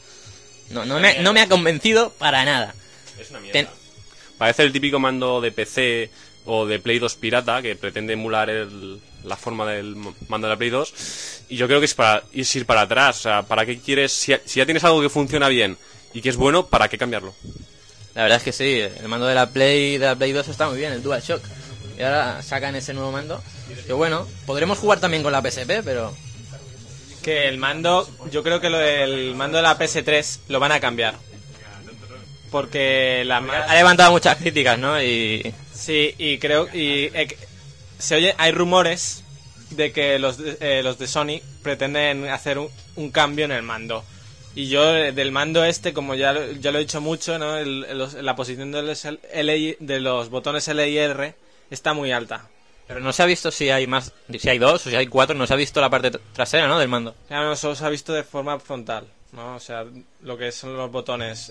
no me ha convencido para nada. Es una mierda. Parece el típico mando de PC o de Play 2 pirata, que pretende emular la forma del mando de la Play 2, y yo creo que es ir para atrás. O sea, ¿para qué quieres? Si ya tienes algo que funciona bien y que es bueno, ¿para qué cambiarlo? La verdad es que sí, el mando de la Play 2 está muy bien, el DualShock. Y ahora sacan ese nuevo mando. Que bueno, podremos jugar también con la PSP, pero... Que el mando, yo creo que lo del mando de la PS3 lo van a cambiar. Porque ha levantado muchas críticas, ¿no? Y sí, y creo... se oye, hay rumores de que los de Sony pretenden hacer un cambio en el mando. Y yo del mando como ya lo he dicho mucho, ¿no? La posición de los botones L y R está muy alta. Pero no se ha visto si hay más, si hay 2 o si hay 4, no se ha visto la parte trasera, ¿no? Del mando. No, solo se ha visto de forma frontal, ¿no? O sea, lo que son los botones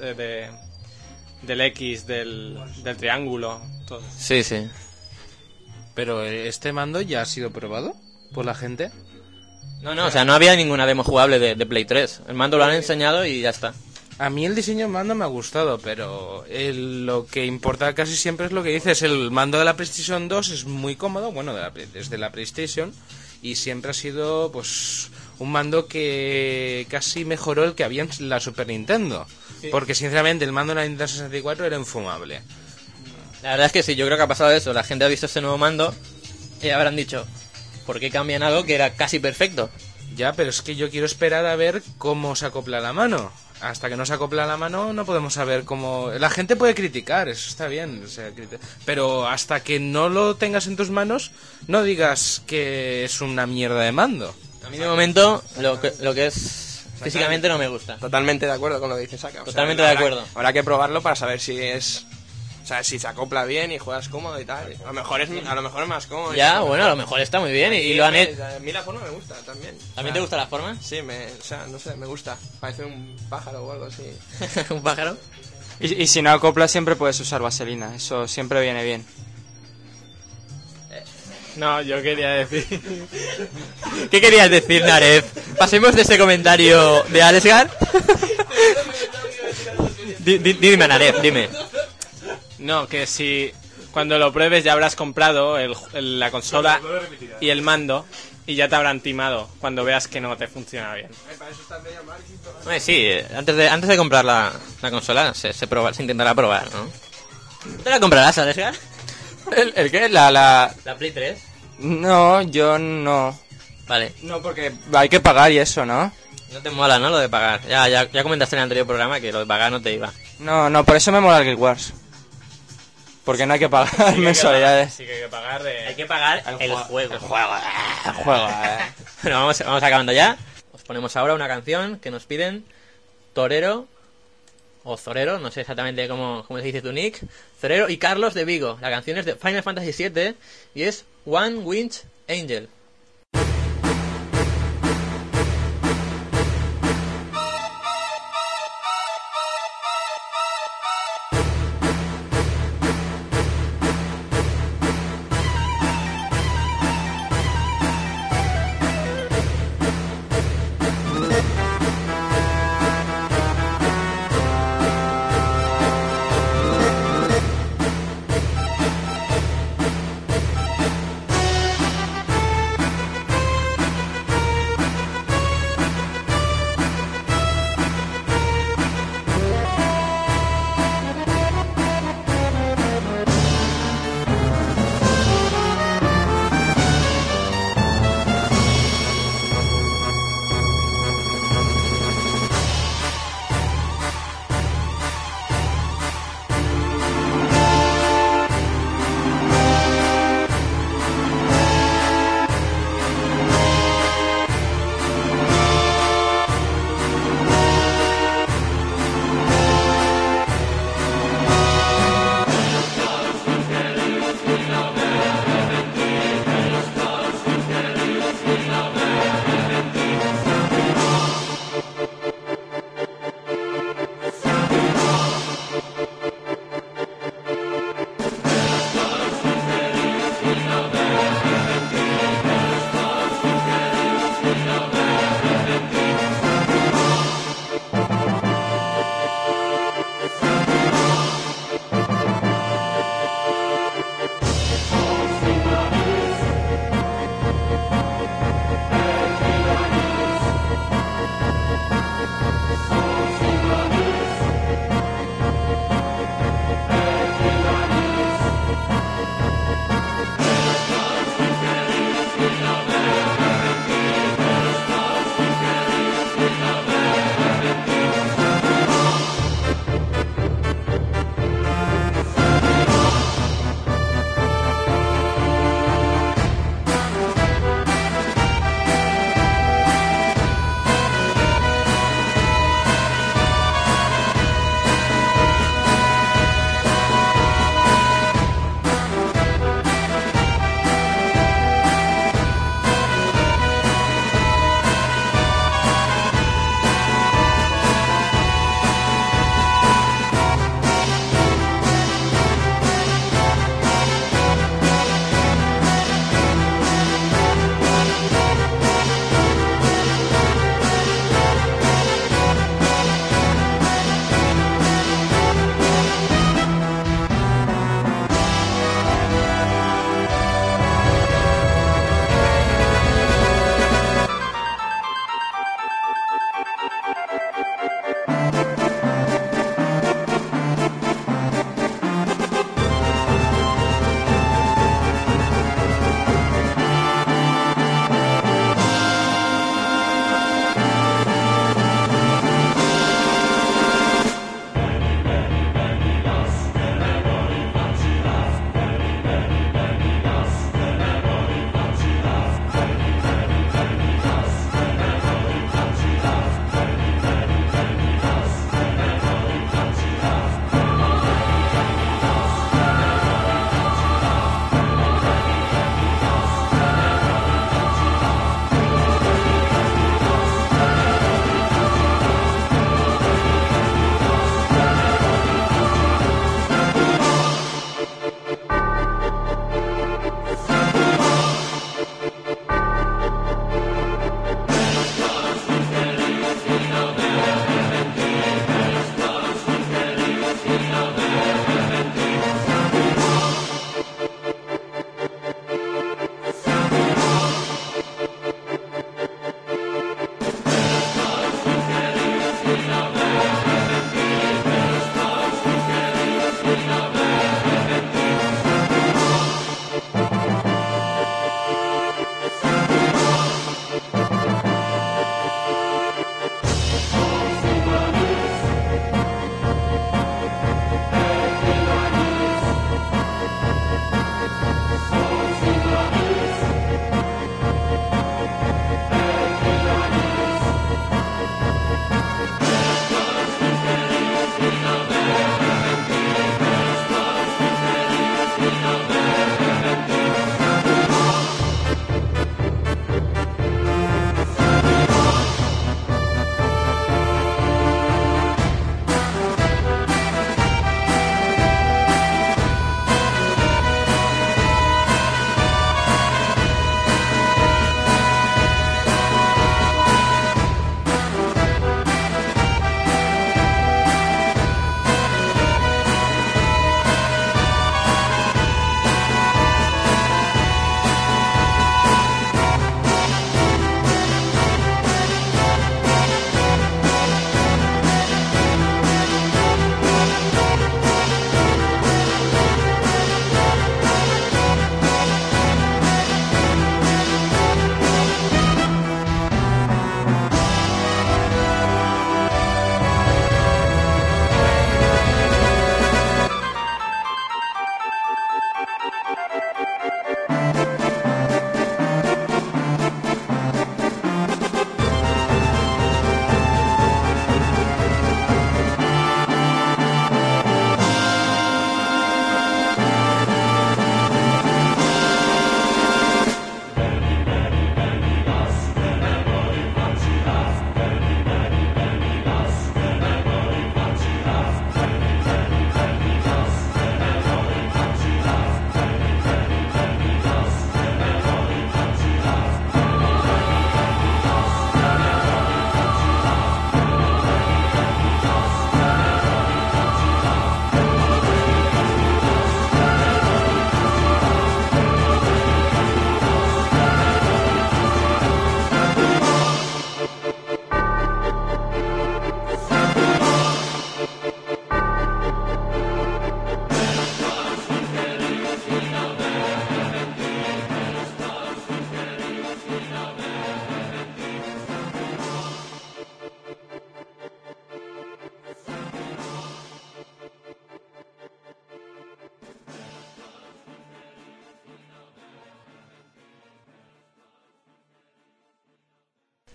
del X, del triángulo, todo. Sí, sí. Pero ¿este mando ya ha sido probado por la gente? No, o sea, no había ninguna demo jugable de Play 3. El mando lo han enseñado y ya está. A mí el diseño del mando me ha gustado, pero lo que importa casi siempre es lo que dices. El mando de la PlayStation 2 es muy cómodo, bueno, desde la PlayStation, y siempre ha sido pues un mando que casi mejoró el que había en la Super Nintendo. Sí. Porque sinceramente el mando de la Nintendo 64 era infumable. La verdad es que sí, yo creo que ha pasado eso. La gente ha visto este nuevo mando y habrán dicho, ¿por qué cambian algo que era casi perfecto? Ya, pero es que yo quiero esperar a ver cómo se acopla la mano. Hasta que no se acopla la mano no podemos saber cómo... La gente puede criticar, eso está bien, o sea, pero hasta que no lo tengas en tus manos, no digas que es una mierda de mando. A mí de momento lo que es físicamente no me gusta. Totalmente de acuerdo con lo que dice Saka. Totalmente de acuerdo. Habrá que probarlo para saber si es... O sea, si se acopla bien y juegas cómodo y tal. A lo mejor es más cómodo. Ya, bueno, a lo mejor está muy bien y lo han hecho. A mí la forma me gusta también. ¿También te gusta la forma? Sí, o sea, no sé, me gusta. Parece un pájaro o algo así. ¿Un pájaro? Y si no acopla siempre puedes usar vaselina, eso siempre viene bien. No, yo quería decir... ¿Qué querías decir, Narev? Pasemos de ese comentario de Alesgar. Dime, Narev, dime. No, que si cuando lo pruebes ya habrás comprado la consola y el mando y ya te habrán timado cuando veas que no te funciona bien. Sí, antes de comprar la consola se intentará probar, ¿no? ¿Te la comprarás, Alesgar? ¿El qué? ¿La Play 3? No, yo no. Vale. No, porque hay que pagar y eso, ¿no? No te mola, ¿no? Lo de pagar. Ya comentaste en el anterior programa que lo de pagar no te iba. No, por eso me mola el Guild Wars. Porque no hay que pagar mensualidades. Sí que hay que pagar Hay que pagar el juego. El juego. Bueno, vamos acabando ya. Os ponemos ahora una canción que nos piden Torero o Zorero, no sé exactamente cómo se dice tu nick. Zorero y Carlos de Vigo. La canción es de Final Fantasy VII y es One Winged Angel.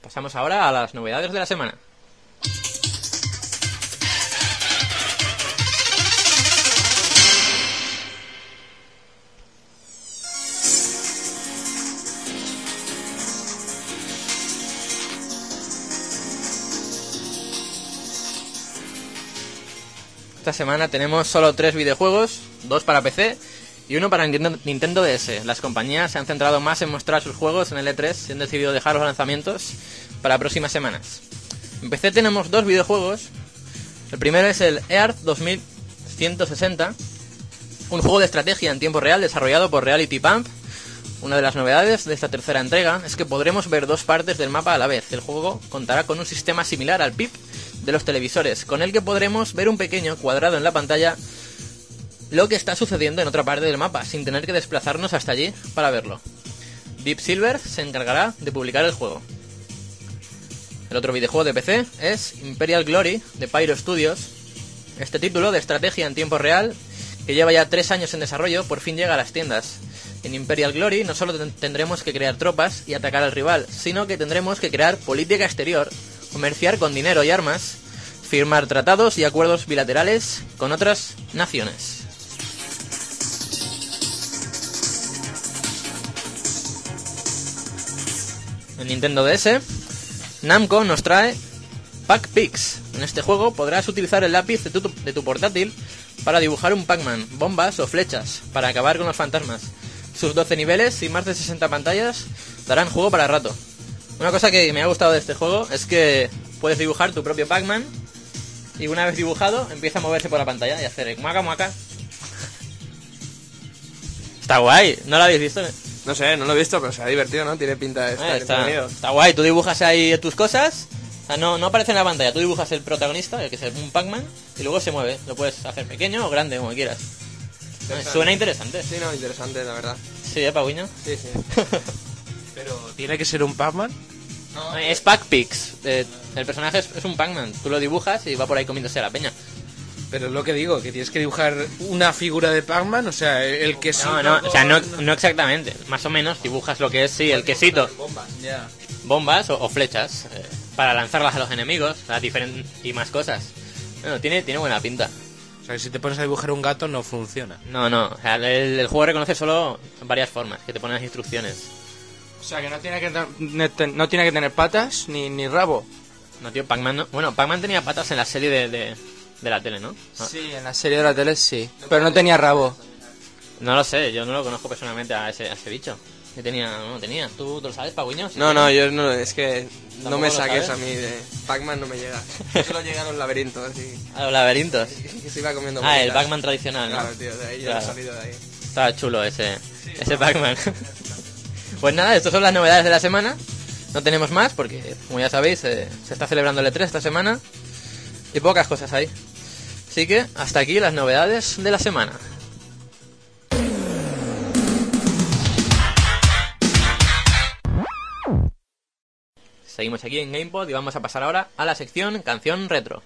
pasamos ahora a las novedades de la semana. Esta semana tenemos solo 3 videojuegos, 2 para PC y uno para Nintendo DS. Las compañías se han centrado más en mostrar sus juegos en el E3 y han decidido dejar los lanzamientos para próximas semanas. En PC tenemos 2 videojuegos. El primero es el EART 2160, un juego de estrategia en tiempo real desarrollado por Reality Pump. Una de las novedades de esta tercera entrega es que podremos ver 2 partes del mapa a la vez. El juego contará con un sistema similar al PIP de los televisores, con el que podremos ver un pequeño cuadrado en la pantalla lo que está sucediendo en otra parte del mapa, sin tener que desplazarnos hasta allí para verlo. Deep Silver se encargará de publicar el juego. El otro videojuego de PC es Imperial Glory de Pyro Studios. Este título de estrategia en tiempo real, que lleva ya 3 años en desarrollo, por fin llega a las tiendas. En Imperial Glory no solo tendremos que crear tropas y atacar al rival, sino que tendremos que crear política exterior, comerciar con dinero y armas, firmar tratados y acuerdos bilaterales con otras naciones. En Nintendo DS, Namco nos trae Pac Pix. En este juego podrás utilizar el lápiz de tu portátil para dibujar un Pac-Man, bombas o flechas, para acabar con los fantasmas. Sus 12 niveles y más de 60 pantallas darán juego para rato. Una cosa que me ha gustado de este juego es que puedes dibujar tu propio Pac-Man y una vez dibujado empieza a moverse por la pantalla y hacer muaca muaca. Está guay, ¿no lo habéis visto? No sé, no lo he visto, pero se ha divertido, ¿no? Tiene pinta de estar entretenido. Está guay, tú dibujas ahí tus cosas, o sea, no aparece en la pantalla, tú dibujas el protagonista, el que es un Pac-Man, y luego se mueve, lo puedes hacer pequeño o grande, como quieras. Suena interesante. Sí, no, interesante, la verdad. Sí, Pagüiño. Sí, sí. Pero, ¿tiene que ser un Pac-Man? No, es Pac-Pix, el personaje es un Pac-Man, tú lo dibujas y va por ahí comiéndose a la peña. Pero es lo que digo, que tienes que dibujar una figura de Pac-Man, o sea, el quesito... No exactamente, más o menos dibujas lo que es, sí, el quesito. Bombas o flechas, para lanzarlas a los enemigos, y más cosas. Bueno, tiene buena pinta. O sea, que si te pones a dibujar un gato no funciona. No, o sea, el juego reconoce solo varias formas, que te ponen las instrucciones. O sea, que no tiene que tener patas ni rabo. No, tío, Pac-Man no... Bueno, Pac-Man tenía patas en la serie de la tele, ¿no? Sí, en la serie de la tele sí, pero no tenía rabo. No lo sé, yo no lo conozco personalmente a ese bicho. ¿Qué tenía? No tenía. ¿Tú lo sabes, Pagüiño? ¿Sí? No, yo no, es que no ¿Tampoco me lo saques sabes? a mí de... Pac-Man no me llega. Yo solo llegué a los laberintos, así. A los laberintos. Que se iba comiendo El bolitas. Pac-Man tradicional, ¿no? Claro, tío, de ahí yo Claro. he salido de ahí. Estaba chulo ese Pac-Man. Pues nada, estas son las novedades de la semana. No tenemos más porque, como ya sabéis, se está celebrando el E3 esta semana. Y pocas cosas hay. Así que, hasta aquí las novedades de la semana. Seguimos aquí en GamePod y vamos a pasar ahora a la sección Canción Retro.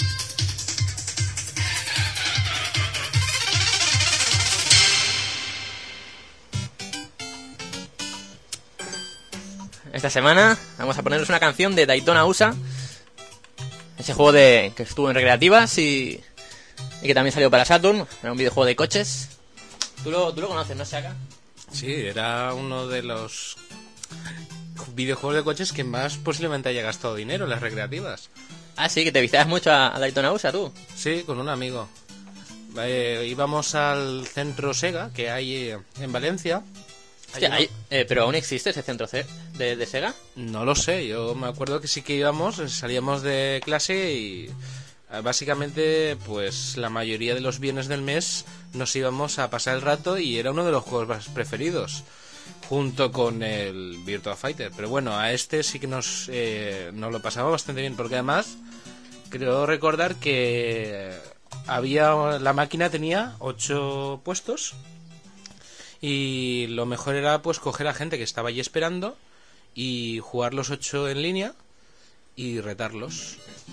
Esta semana vamos a poneros una canción de Daytona USA, ese juego que estuvo en recreativas y que también salió para Saturn. Era un videojuego de coches. ¿Tú lo conoces, no, Shaka? Sí, era uno de los videojuegos de coches que más posiblemente haya gastado dinero en las recreativas. Ah, sí, que te viciabas mucho a Daytona USA, tú. Sí, con un amigo. Íbamos al centro Sega que hay en Valencia. Hostia, pero aún existe ese centro de Sega. No lo sé, yo me acuerdo que sí que íbamos, salíamos de clase y básicamente pues la mayoría de los viernes del mes nos íbamos a pasar el rato y era uno de los juegos más preferidos, junto con el Virtua Fighter. Pero bueno, a este sí que nos lo pasamos bastante bien, porque además creo recordar que la máquina tenía 8 puestos. Y lo mejor era pues coger a gente que estaba allí esperando y jugar los 8 en línea y retarlos.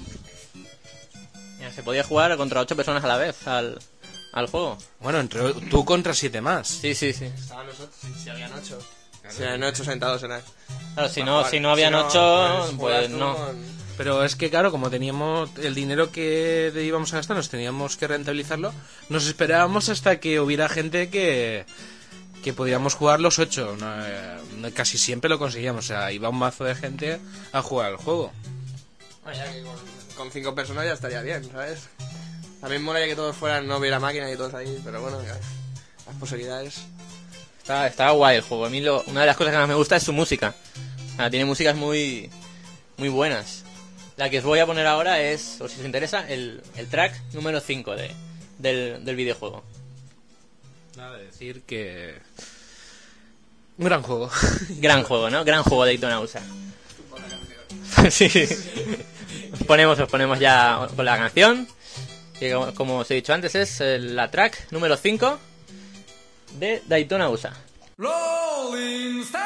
Se podía jugar contra 8 personas a la vez al juego. Bueno, tú contra 7 más. Sí. Estaban nosotros, si habían 8. Si eran 8 sentados en la... Claro, si no habían 8, pues no. Pero es que, claro, como teníamos el dinero que íbamos a gastar, nos teníamos que rentabilizarlo, nos esperábamos hasta que hubiera gente que podíamos jugar los 8. Casi siempre lo conseguíamos, o sea, iba un mazo de gente a jugar al juego. Ya que con 5 personas ya estaría bien, ¿sabes? También molaría que todos fueran, no hubiera máquina y todos ahí, pero bueno, ya, las posibilidades... Está guay el juego. A mí una de las cosas que más me gusta es su música. O sea, tiene músicas muy buenas. La que os voy a poner ahora es, o si os interesa, el track número 5 del videojuego. Nada, decir que... Un gran juego. Gran juego, ¿no? Gran juego de Daytona USA. Sí. Os ponemos ya con la canción. Que como os he dicho antes es la track número 5 de Daytona USA. Rolling Stone.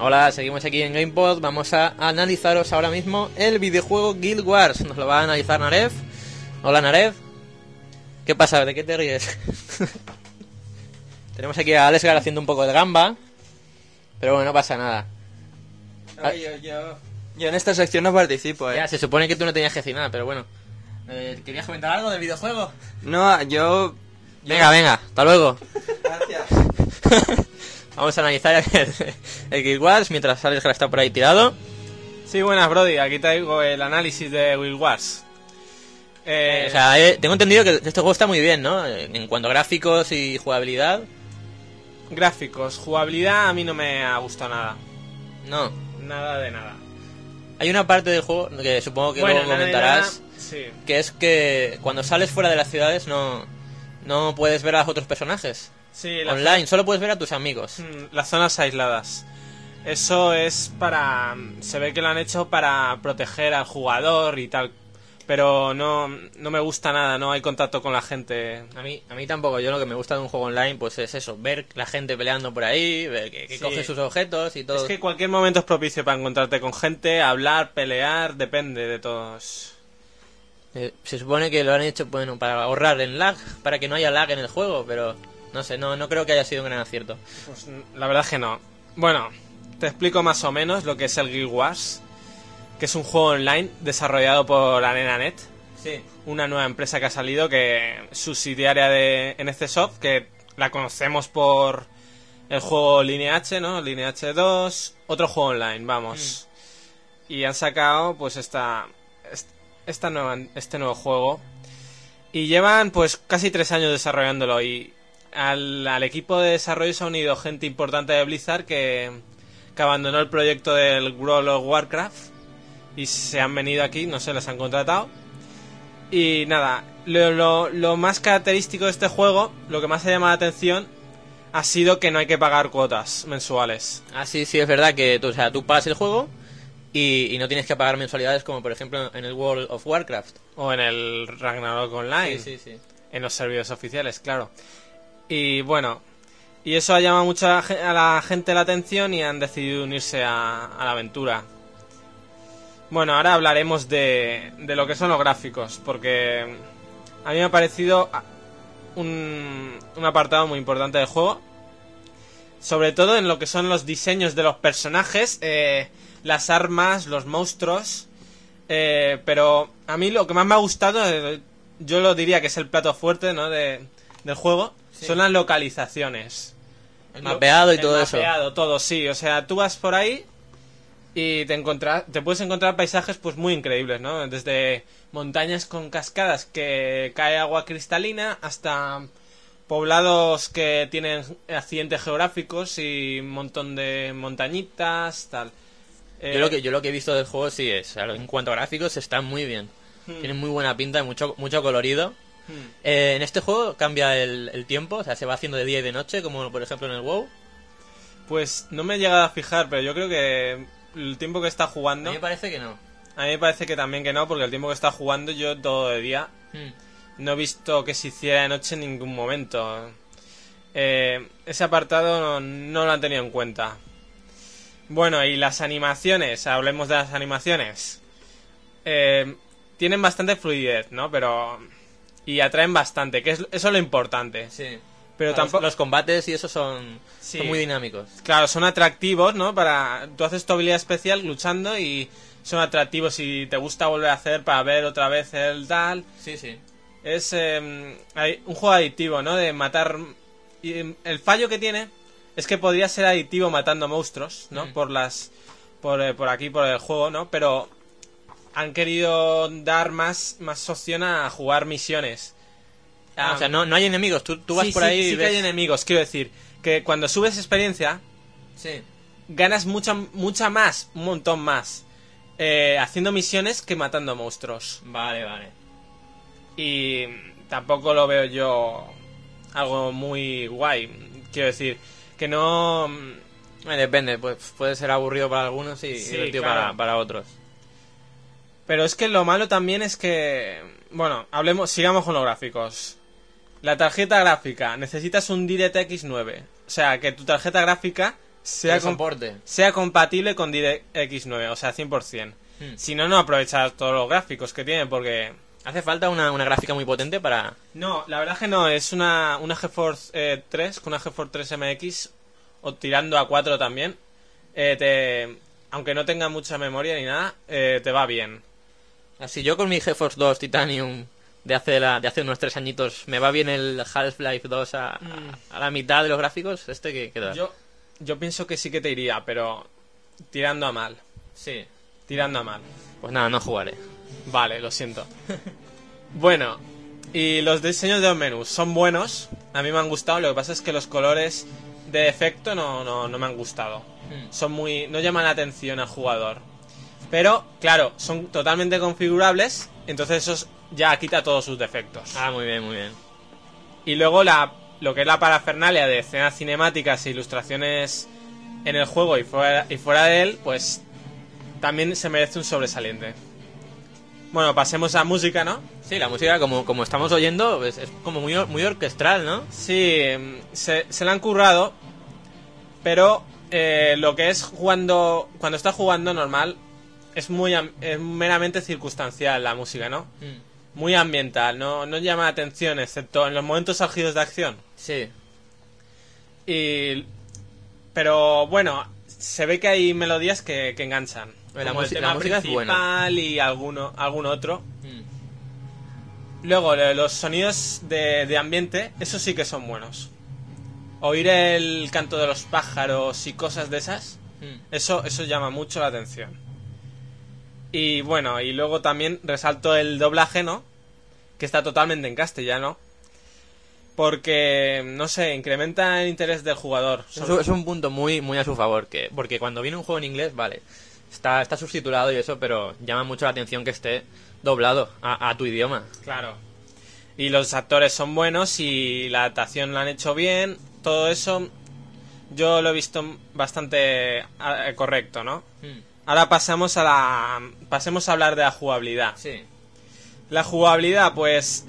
Hola, seguimos aquí en GamePod. Vamos a analizaros ahora mismo el videojuego Guild Wars. Nos lo va a analizar Narev. Hola, Narev. ¿Qué pasa? ¿De qué te ríes? Tenemos aquí a Alesgar haciendo un poco de gamba. Pero bueno, no pasa nada. Yo en esta sección no participo, Ya, se supone que tú no tenías que decir nada, pero bueno. ¿Querías comentar algo del videojuego? No, yo... Venga, hasta luego. Gracias. Vamos a analizar el Guild Wars mientras Alesgar está por ahí tirado. Sí, buenas, Brody. Aquí traigo el análisis de Guild Wars. O sea, tengo entendido que este juego está muy bien, ¿no? En cuanto a gráficos y jugabilidad. Gráficos, jugabilidad a mí no me ha gustado nada. No. Nada de nada. Hay una parte del juego que supongo que Bueno, luego nada de comentarás, nada, sí. que es que cuando sales fuera de las ciudades no puedes ver a los otros personajes. Sí, Online, solo puedes ver a tus amigos. Las zonas aisladas. Eso es para... Se ve que lo han hecho para proteger al jugador y tal. Pero no me gusta nada, no hay contacto con la gente. A mí tampoco. Yo lo que me gusta de un juego online pues es eso, ver la gente peleando por ahí, ver que Sí. coge sus objetos y todo. Es que cualquier momento es propicio para encontrarte con gente, hablar, pelear, depende de todos. Se supone que lo han hecho bueno para ahorrar en lag, para que no haya lag en el juego, pero no sé, no creo que haya sido un gran acierto. Pues la verdad es que no. Bueno, te explico más o menos lo que es el Guild Wars, que es un juego online desarrollado por ArenaNet, Sí. una nueva empresa que ha salido, que subsidiaria de NCSoft, que la conocemos por el juego Lineage, ¿no? Lineage 2, otro juego online, vamos. Y han sacado pues este nuevo juego. Y llevan pues casi 3 años desarrollándolo, y al equipo de desarrollo se ha unido gente importante de Blizzard que abandonó el proyecto del World of Warcraft y se han venido aquí, no sé, les han contratado. Y nada, lo más característico de este juego, lo que más ha llamado la atención, ha sido que no hay que pagar cuotas mensuales. Ah, sí, es verdad que tú pagas el juego y no tienes que pagar mensualidades como por ejemplo en el World of Warcraft. O en el Ragnarok Online. Sí. En los servidores oficiales, claro. Y bueno, y eso ha llamado mucho a la gente la atención y han decidido unirse a la aventura. Bueno, ahora hablaremos de lo que son los gráficos, porque a mí me ha parecido un apartado muy importante del juego. Sobre todo en lo que son los diseños de los personajes, las armas, los monstruos. Pero a mí lo que más me ha gustado, yo lo diría que es el plato fuerte, ¿no? del juego, Sí. son las localizaciones. El mapeado y todo El eso. mapeado, todo, sí. O sea, tú vas por ahí y te puedes encontrar paisajes pues muy increíbles, ¿no? Desde montañas con cascadas que cae agua cristalina hasta poblados que tienen accidentes geográficos y un montón de montañitas, tal. Yo lo que he visto del juego sí es, en cuanto a gráficos está muy bien. Tiene muy buena pinta y mucho colorido. En este juego cambia el tiempo, o sea, se va haciendo de día y de noche, como por ejemplo en el WoW. Pues no me he llegado a fijar, pero yo creo que el tiempo que está A jugando... mí me parece que no. A mí me parece que también que no, porque el tiempo que está jugando yo todo de día no he visto que se hiciera de noche en ningún momento. Ese apartado no lo han tenido en cuenta. Bueno, y las animaciones, hablemos de las animaciones. Tienen bastante fluidez, ¿no? Y atraen bastante, que eso es lo importante. Sí. Pero tampoco... Los combates y eso son Sí. muy dinámicos. Claro, son atractivos, ¿no? Tú haces tu habilidad especial luchando y son atractivos y te gusta volver a hacer para ver otra vez el tal. Sí. Es un juego adictivo, ¿no? De matar... Y el fallo que tiene es que podría ser adictivo matando monstruos, ¿no? Por aquí, por el juego, ¿no? Pero han querido dar más opción a jugar misiones. O sea, no hay enemigos, tú vas por ahí y sí ves... que hay enemigos, quiero decir. Que cuando subes experiencia, Sí. ganas mucha más, un montón más, haciendo misiones que matando monstruos. Vale. Y tampoco lo veo yo algo muy guay. Quiero decir, que no... Depende, pues puede ser aburrido para algunos y Sí, divertido claro. para otros. Pero es que lo malo también es que... Bueno, sigamos con los gráficos. La tarjeta gráfica, necesitas un DirectX 9. O sea, que tu tarjeta gráfica sea, soporte. sea compatible con DirectX 9, o sea, 100%. Si no, no aprovechas todos los gráficos que tiene, porque... Hace falta una gráfica muy potente para... No, la verdad que no, es una GeForce 3 con una GeForce 3 MX o tirando a 4 también. Aunque no tenga mucha memoria ni nada, te va bien. Así yo con mi GeForce 2 Titanium de hace unos 3 añitos, ¿me va bien el Half-Life 2 a la mitad de los gráficos? ¿Qué da? Yo pienso que sí que te iría, pero tirando a mal. Sí. Tirando a mal. Pues nada, no jugaré. Vale, lo siento. Bueno, y los diseños de los menús son buenos. A mí me han gustado. Lo que pasa es que los colores de efecto no me han gustado. Son no llaman la atención al jugador. Pero, claro, son totalmente configurables. Entonces eso ya quita todos sus defectos. Ah, muy bien, muy bien. Y luego lo que es la parafernalia de escenas cinemáticas e ilustraciones en el juego y fuera de él, pues también se merece un sobresaliente. Bueno, pasemos a música, ¿no? Sí, la música, como estamos oyendo, es como muy orquestral, ¿no? Sí, se la han currado, pero lo que es cuando está jugando normal es meramente circunstancial la música, ¿no? Muy ambiental, no llama la atención, excepto en los momentos álgidos de acción. Sí. Pero bueno, se ve que hay melodías que enganchan. La Como el tema música es buena. principal y algún otro. Luego, los sonidos de ambiente, esos sí que son buenos. Oír el canto de los pájaros y cosas de esas, eso llama mucho la atención. Y bueno, y luego también resalto el doblaje, ¿no? Que está totalmente en castellano. Porque, no sé, incrementa el interés del jugador. Es un punto muy, muy a su favor. Porque cuando viene un juego en inglés, vale, está subtitulado y eso, pero llama mucho la atención que esté doblado a tu idioma. Claro. Y los actores son buenos y la adaptación la han hecho bien. Todo eso yo lo he visto bastante correcto, ¿no? Ahora pasemos a hablar de la jugabilidad. Sí. La jugabilidad, pues,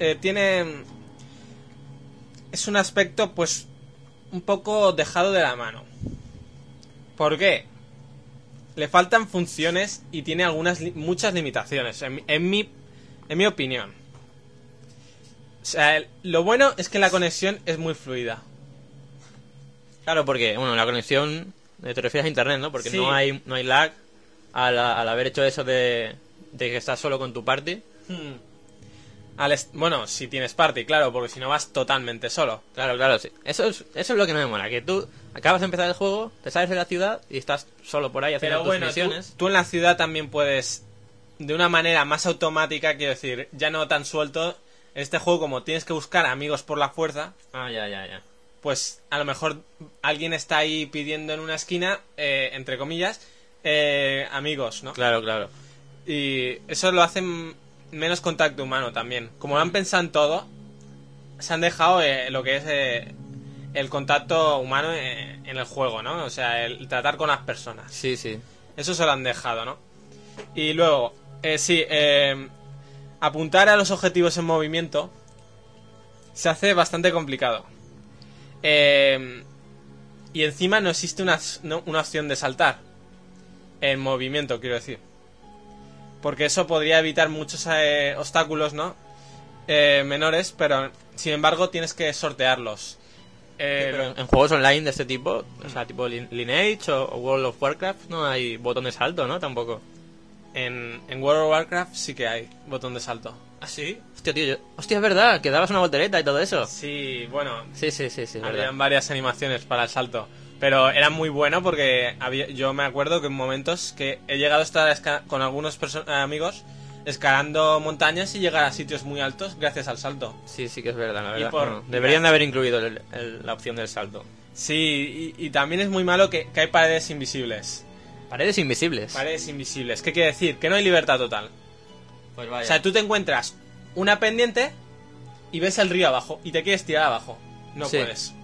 es un aspecto, pues, un poco dejado de la mano. ¿Por qué? Le faltan funciones y tiene muchas limitaciones, en mi opinión. O sea, lo bueno es que la conexión es muy fluida. Claro, porque, bueno, la conexión, te refieres a internet, ¿no? Porque Sí. no hay lag al haber hecho eso de que estás solo con tu party. Bueno, si tienes party, claro, porque si no vas totalmente solo. Claro, sí. Eso es lo que no me mola, que tú acabas de empezar el juego, te sales de la ciudad y estás solo por ahí haciendo Pero tus bueno, misiones. tú en la ciudad también puedes, de una manera más automática, quiero decir, ya no tan suelto, en este juego como tienes que buscar amigos por la fuerza, Ah, ya. pues a lo mejor alguien está ahí pidiendo en una esquina, entre comillas, amigos, ¿no? Claro. Y eso lo hace menos contacto humano también. Como lo han pensado en todo, se han dejado lo que es el contacto humano en el juego, ¿no? O sea, el tratar con las personas. Sí. Eso se lo han dejado, ¿no? Y luego, apuntar a los objetivos en movimiento se hace bastante complicado. Y encima no existe una opción de saltar en movimiento, quiero decir. Porque eso podría evitar muchos obstáculos, ¿no? Menores, pero sin embargo tienes que sortearlos. Pero en juegos online de este tipo, o sea, tipo Lineage o World of Warcraft, no hay botón de salto, ¿no? Tampoco. En World of Warcraft sí que hay botón de salto. ¿Ah, sí? Hostia, tío, hostia, es verdad, que dabas una voltereta y todo eso. Sí, bueno, Sí, es verdad. habían varias animaciones para el salto. Pero era muy bueno porque yo me acuerdo que en momentos que he llegado a estar con algunos amigos escalando montañas y llegar a sitios muy altos gracias al salto. Sí, que es verdad, la verdad. por- Bueno, deberían de haber incluido la opción del salto. Sí, y también es muy malo que hay paredes invisibles. Paredes invisibles. Paredes invisibles. ¿Qué quiere decir? Que no hay libertad total. Pues vaya. O sea, tú te encuentras una pendiente y ves el río abajo y te quieres tirar abajo. No Sí. puedes.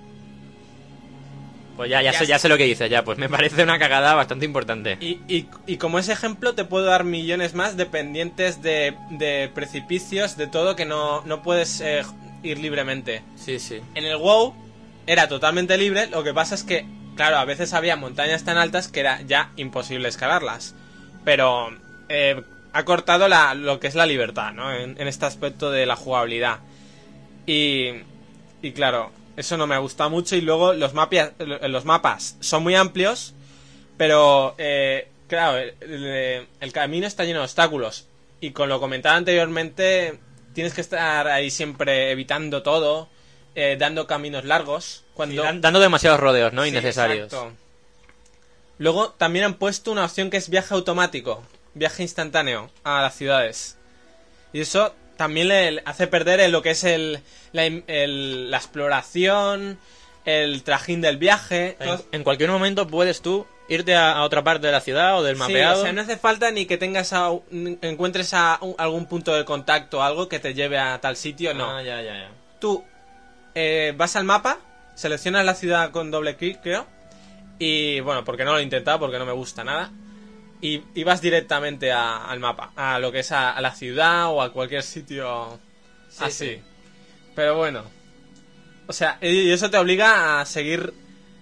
Pues ya sé lo que dices, ya. Pues me parece una cagada bastante importante. Y como ese ejemplo te puedo dar millones más de pendientes de precipicios, de todo que no puedes ir libremente. Sí. En el WoW era totalmente libre, lo que pasa es que claro, a veces había montañas tan altas que era ya imposible escalarlas. Pero ha cortado lo que es la libertad, ¿no? En este aspecto de la jugabilidad. Y claro, eso no me ha gustado mucho. Y luego los mapas son muy amplios, pero claro, el camino está lleno de obstáculos. Y con lo comentado anteriormente, tienes que estar ahí siempre evitando todo, dando caminos largos. Cuando... Sí, dando demasiados rodeos, ¿no? Sí, Innecesarios. exacto. Luego también han puesto una opción que es viaje automático, viaje instantáneo a las ciudades. Y eso también le hace perder lo que es la exploración, el trajín del viaje. En cualquier momento puedes tú irte a otra parte de la ciudad o del mapeado. Sí, o sea, no hace falta ni que encuentres algún punto de contacto o algo que te lleve a tal sitio, no. Ah, ya. Tú vas al mapa, seleccionas la ciudad con doble clic, creo. Y bueno, porque no lo he intentado, porque no me gusta nada. Y vas directamente al mapa, a lo que es a la ciudad o a cualquier sitio así. Sí. Pero bueno. O sea, y eso te obliga a seguir...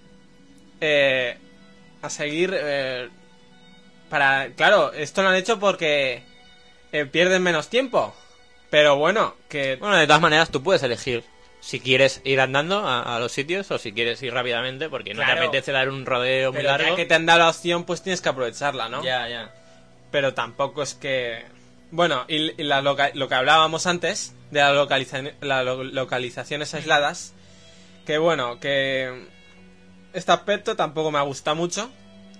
Claro, esto lo han hecho porque pierden menos tiempo. Pero bueno, que... Bueno, de todas maneras tú puedes elegir si quieres ir andando a los sitios o si quieres ir rápidamente porque no te apetece dar un rodeo muy largo. Ya que te han dado la opción, pues tienes que aprovecharla, ¿no? Ya. Pero tampoco es que... Bueno, y lo que hablábamos antes de las localizaciones aisladas, que bueno, que este aspecto tampoco me ha gustado mucho,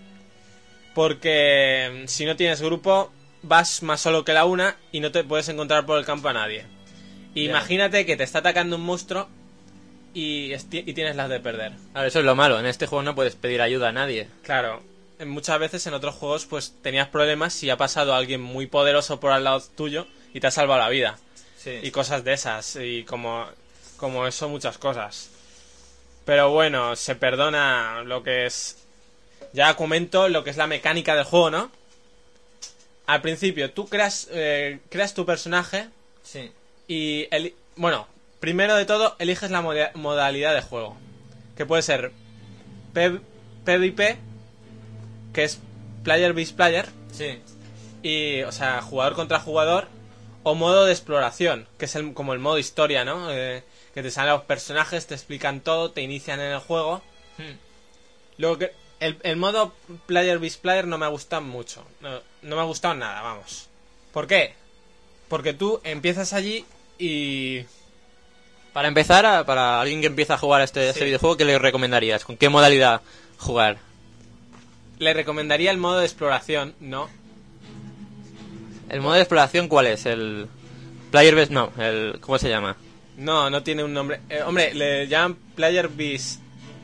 porque si no tienes grupo vas más solo que la una y no te puedes encontrar por el campo a nadie. Imagínate que te está atacando un monstruo y tienes las de perder. Claro, eso es lo malo, en este juego no puedes pedir ayuda a nadie. Claro, muchas veces en otros juegos pues tenías problemas si ha pasado alguien muy poderoso por al lado tuyo y te ha salvado la vida. Sí. Y cosas de esas, y como eso muchas cosas. Pero bueno, se perdona lo que es... Ya comento lo que es la mecánica del juego, ¿no? Al principio tú creas tu personaje. Sí. Y, bueno, primero de todo, eliges la modalidad de juego. Que puede ser PvP, que es Player vs Player. Sí. Y, o sea, jugador contra jugador. O modo de exploración, que es como el modo historia, ¿no? Que te salen los personajes, te explican todo, te inician en el juego. Luego que el modo Player vs Player no me ha gustado mucho. No me ha gustado nada, vamos. ¿Por qué? Porque tú empiezas allí y... Para empezar, para alguien que empieza a jugar este videojuego, ¿qué le recomendarías? ¿Con qué modalidad jugar? Le recomendaría el modo de exploración, ¿no? ¿El modo de exploración cuál es? ¿El Player vs... No, ¿cómo se llama? No tiene un nombre. Hombre, le llaman Player vs...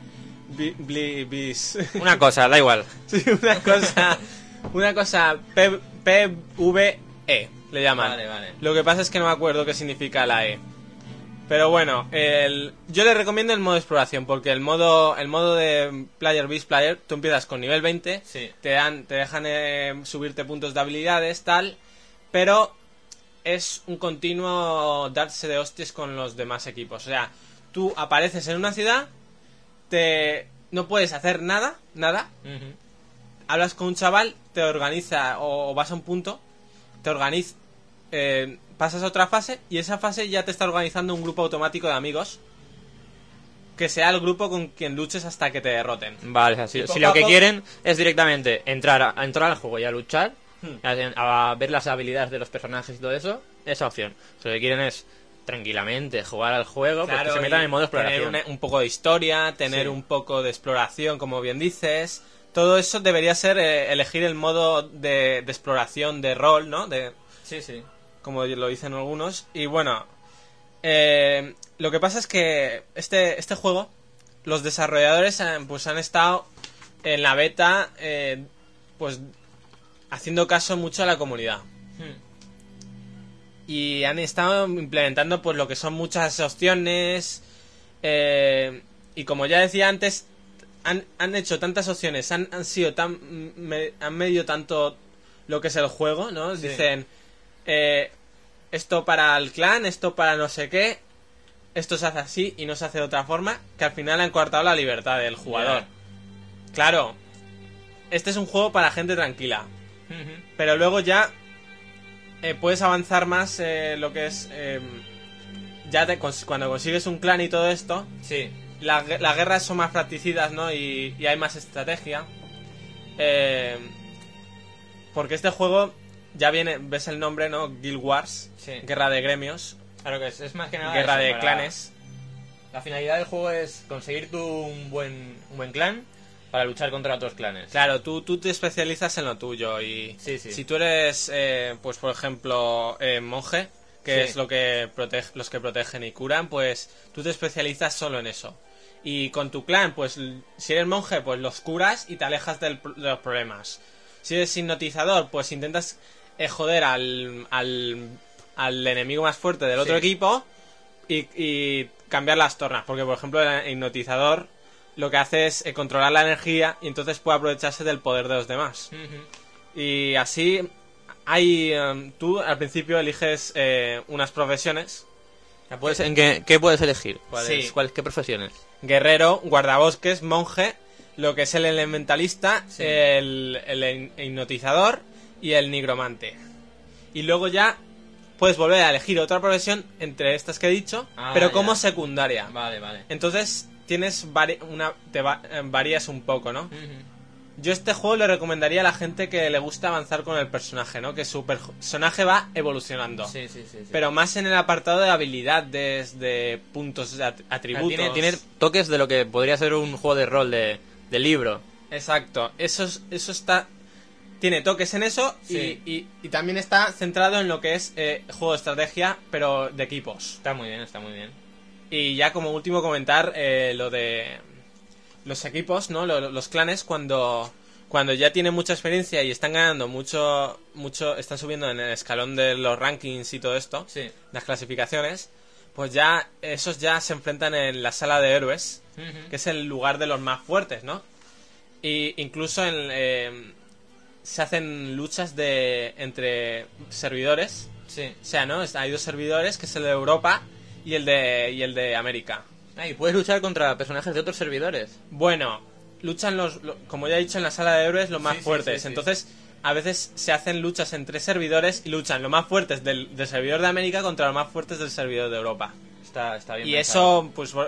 Una cosa, da igual. Sí, una cosa PvE le llaman. Vale. Lo que pasa es que no me acuerdo qué significa la E. Pero bueno, yo le recomiendo el modo de exploración, porque el modo de Player vs Player, tú empiezas con nivel 20, sí. te dejan subirte puntos de habilidades, tal, pero es un continuo darse de hostias con los demás equipos. O sea, tú apareces en una ciudad, no puedes hacer nada, hablas con un chaval, te organiza, o vas a un punto, te organiza, pasas a otra fase, y esa fase ya te está organizando un grupo automático de amigos, que sea el grupo con quien luches hasta que te derroten. Vale, así, si lo que quieren es directamente entrar al juego y a luchar, a ver las habilidades de los personajes y todo eso, esa opción. Lo que quieren es tranquilamente jugar al juego, claro, porque se metan en modo exploración. Tener un poco de historia, tener un poco de exploración, como bien dices. Todo eso debería ser elegir el modo de exploración de rol, ¿no? Sí. Como lo dicen algunos. Y bueno, lo que pasa es que este juego, los desarrolladores pues han estado en la beta, pues haciendo caso mucho a la comunidad. Y han estado implementando pues lo que son muchas opciones, y como ya decía antes, han hecho tantas opciones, han medido tanto lo que es el juego, ¿no? Sí. Dicen, esto para el clan, esto para no sé qué, esto se hace así y no se hace de otra forma, que al final han coartado la libertad del jugador. Claro, este es un juego para gente tranquila. Pero luego ya puedes avanzar más lo que es... cuando consigues un clan y todo esto, Sí. las guerras son más practicidas, ¿no? Y hay más estrategia. Porque este juego ya viene, ves el nombre, ¿no? Guild Wars, Sí. guerra de gremios, Claro que es más que nada guerra eso, de para- clanes. La finalidad del juego es conseguir tú un buen clan para luchar contra otros clanes. Claro, tú te especializas en lo tuyo y Sí, sí. si tú eres, pues por ejemplo, monje, que Sí. es lo que los que protegen y curan, pues tú te especializas solo en eso. Y con tu clan, pues si eres monje, pues los curas y te alejas de los problemas. Si eres hipnotizador, pues intentas joder al enemigo más fuerte del otro Sí. equipo y cambiar las tornas. Porque, por ejemplo, el hipnotizador lo que hace es controlar la energía y entonces puede aprovecharse del poder de los demás. Y así hay... tú al principio eliges unas profesiones. ¿En qué puedes elegir? Sí. ¿Qué profesiones? Guerrero, guardabosques, monje, lo que es el elementalista, Sí. el hipnotizador y el nigromante. Y luego ya puedes volver a elegir otra profesión entre estas que he dicho, Ah, pero ya. como secundaria. Vale. Entonces tienes varías un poco, ¿no? Yo este juego le recomendaría a la gente que le gusta avanzar con el personaje, ¿no? Que su personaje va evolucionando. Sí. Pero más en el apartado de habilidades, de puntos, de atributos. Tiene toques de lo que podría ser un juego de rol de libro. Exacto, eso está... Tiene toques en eso Sí. y también está centrado en lo que es juego de estrategia, pero de equipos. Está muy bien. Y ya como último comentar lo de los equipos, ¿no? Los clanes cuando ya tienen mucha experiencia y están ganando mucho, están subiendo en el escalón de los rankings y todo esto, Sí. las clasificaciones, pues ya esos ya se enfrentan en la sala de héroes, que es el lugar de los más fuertes, ¿no? Y incluso se hacen luchas entre servidores. Sí. O sea, ¿no? Hay dos servidores, que es el de Europa y el de América. Y puedes luchar contra personajes de otros servidores. Bueno, luchan como ya he dicho en la sala de héroes, los más Sí, sí, fuertes. sí. A veces se hacen luchas entre servidores y luchan los más fuertes del servidor de América contra los más fuertes del servidor de Europa. Está bien Y pensado. eso, pues,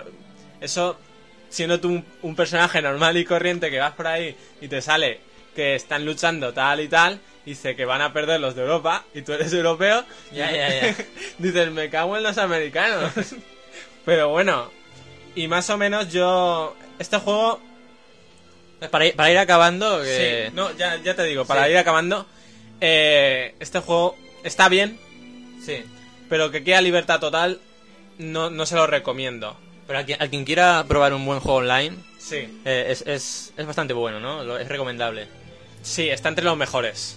siendo tú un personaje normal y corriente que vas por ahí y te sale que están luchando tal y tal, dice que van a perder los de Europa y tú eres europeo, Ya. dices, me cago en los americanos. Pero bueno, y más o menos este juego... Para ir acabando... que- Sí, no, ya te digo, para Sí. ir acabando, este juego está bien, Sí. pero que queda libertad total, no se lo recomiendo. Pero a quien quiera probar un buen juego online, Sí. es bastante bueno, ¿no? Es recomendable. Sí, está entre los mejores.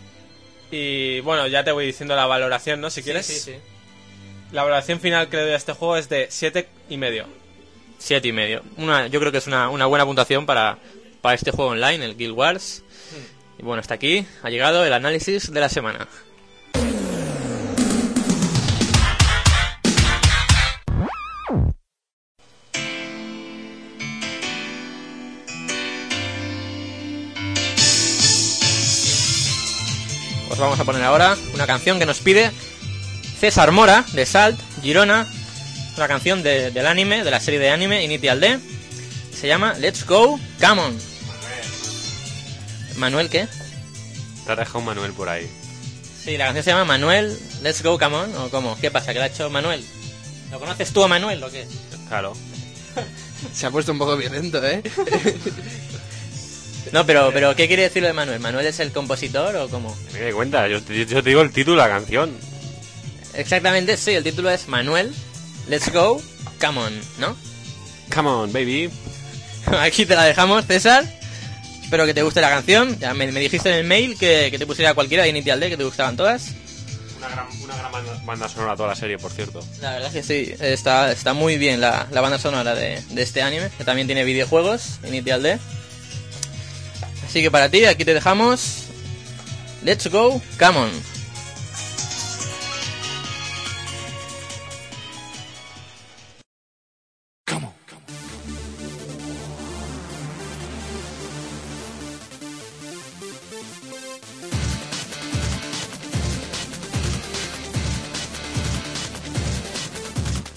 Y bueno, ya te voy diciendo la valoración, ¿no? Si quieres. Sí. La valoración final que le doy a este juego es de 7,5. 7,5. Yo creo que es una buena puntuación para este juego online, el Guild Wars. Y bueno, hasta aquí ha llegado el análisis de la semana. Os vamos a poner ahora una canción que nos pide César Mora, de Salt, Girona. Una canción del anime, de la serie de anime Initial D. Se llama Let's Go, Come On. ¿Manuel qué? Te ha dejado un Manuel por ahí. Sí, la canción se llama Manuel, Let's Go, Come On. ¿O cómo? ¿Qué pasa? ¿Que la ha hecho Manuel? ¿Lo conoces tú a Manuel o qué? Claro. Se ha puesto un poco violento, ¿eh? No, pero ¿qué quiere decir lo de Manuel? ¿Manuel es el compositor o cómo? Me di cuenta, yo te digo el título de la canción. Exactamente, sí, el título es Manuel, Let's Go, Come On, ¿no? Come on, baby. Aquí te la dejamos, César. Espero que te guste la canción. Ya me dijiste en el mail que te pusiera cualquiera de Initial D, que te gustaban todas. Una gran banda sonora toda la serie, por cierto. La verdad es que sí, está muy bien la banda sonora de este anime, que también tiene videojuegos, Initial D. Así que para ti, aquí te dejamos Let's Go, Come On.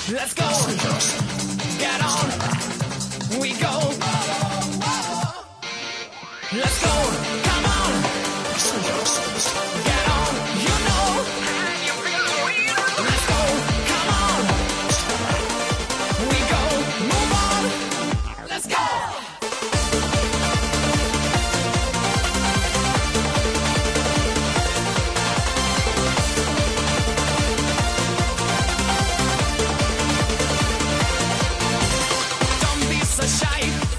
Let's go. Get on. We go. Let's go. Come on. Get on. You know. Let's go. Come on. We go. Move on. Let's go. Don't be so shy.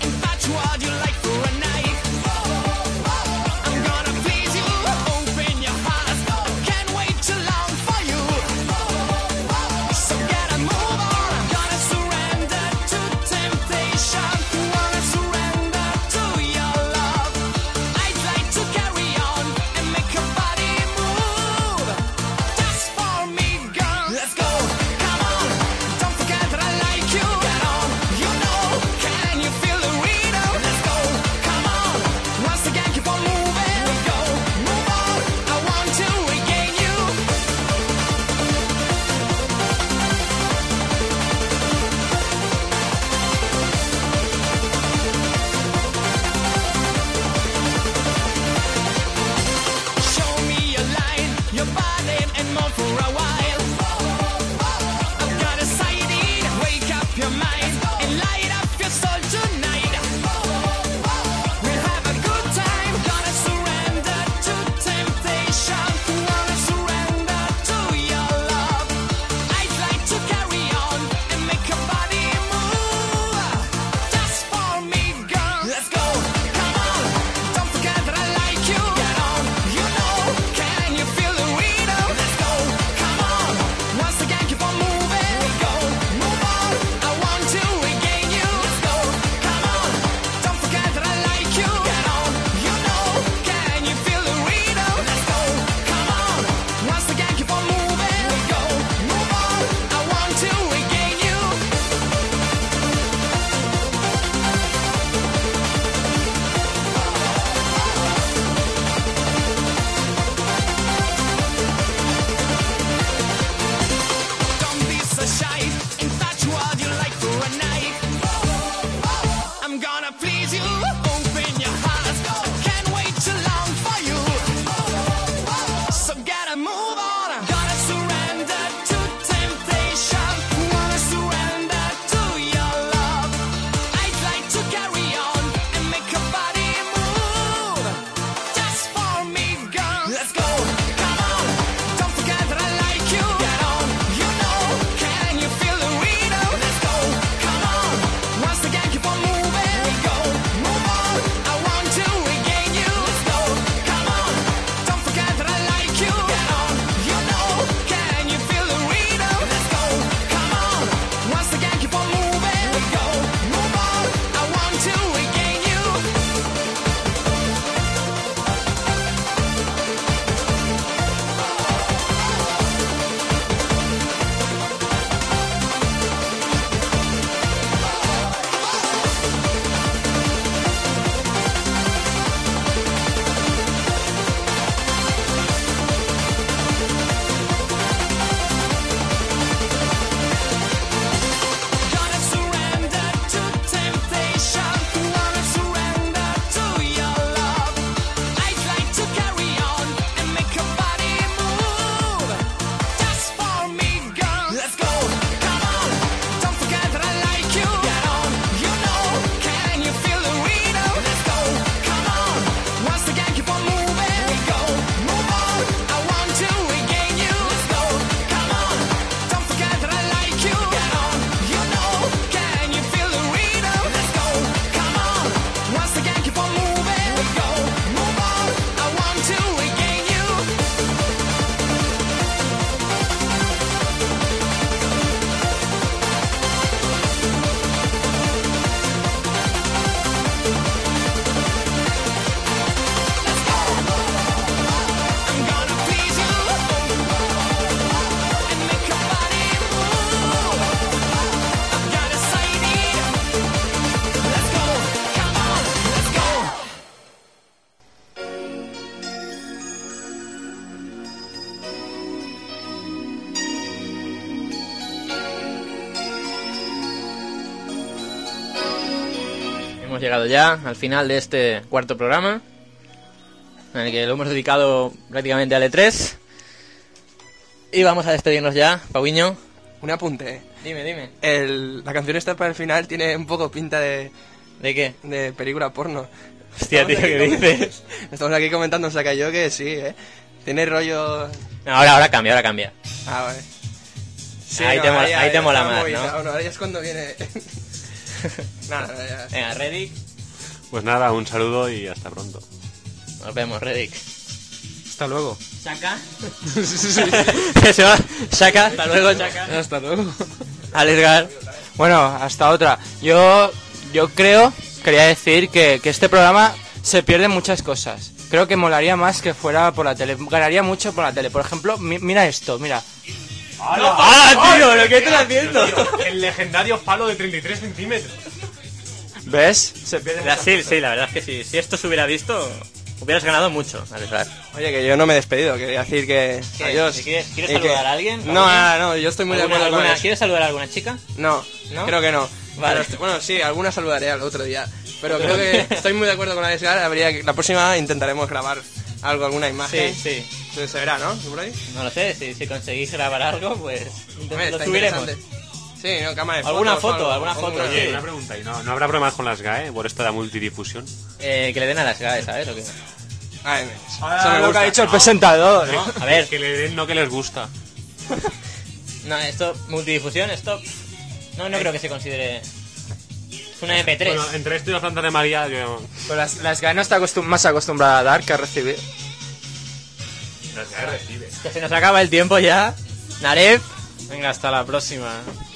hemos llegado ya al final de este cuarto programa, en el que lo hemos dedicado prácticamente al E3. Y vamos a despedirnos ya, Pauiño. Un apunte. Dime. La canción esta para el final tiene un poco pinta de ¿De qué? de película porno. Hostia, tío, ¿qué dices? Estamos aquí comentando, saca yo que sí, Tiene rollo... No, ahora cambia. Ah, vale. Sí, Ahí te mola está más, muy- ¿no? Ahora ya es cuando viene... Nada, ya. Venga, Reddick. Pues nada, un saludo y hasta pronto. Nos vemos, Reddick. Hasta luego. Shaka. Que se va. Shaka, hasta luego, Shaka. Hasta luego. Alesgar. Bueno, hasta otra. Yo quería decir que este programa se pierden muchas cosas. Creo que molaría más que fuera por la tele. Ganaría mucho por la tele. Por ejemplo, mira esto, mira. ¡Ah, tío! ¿Lo que estás haciendo? El legendario palo de 33 centímetros. ¿Ves? Se pierde muchas Sí, cosas. sí, la verdad es que sí. Si esto se hubiera visto, hubieras ganado mucho, Alesgar. Oye, que yo no me he despedido, quería decir que... ¿Qué? Adiós. ¿Quieres Y saludar a alguien? No, yo estoy muy de acuerdo con eso. ¿Quieres saludar a alguna chica? No, ¿No? creo que no. Vale. Pero bueno, sí, alguna saludaré al otro día. Pero creo que estoy muy de acuerdo con Alesgar. La próxima intentaremos grabar alguna imagen. Sí. Entonces se verá, ¿no? ¿Por ahí? No lo sé, si conseguís grabar algo, pues Hombre, lo está subiremos. interesante. Sí, ¿no? Cámara de ¿Alguna fotos o foto, algo. alguna foto? Alguna- Sí. Oye, una pregunta, ¿y no habrá problemas con las GAE por esto de la multidifusión? Que le den a las GAE, ¿sabes? ¿O qué? Ay, eso me Lo que gusta. ha dicho el presentador. No, a ver, Que le den, no que les gusta. no, esto, multidifusión, esto... No creo que se considere... Es una MP3. Bueno, entre esto y las plantas de María, yo... Pues las GAE no está más acostumbrada a dar que a recibir. Las GAE recibe. Que se nos acaba el tiempo ya. Naref. Venga, hasta la próxima.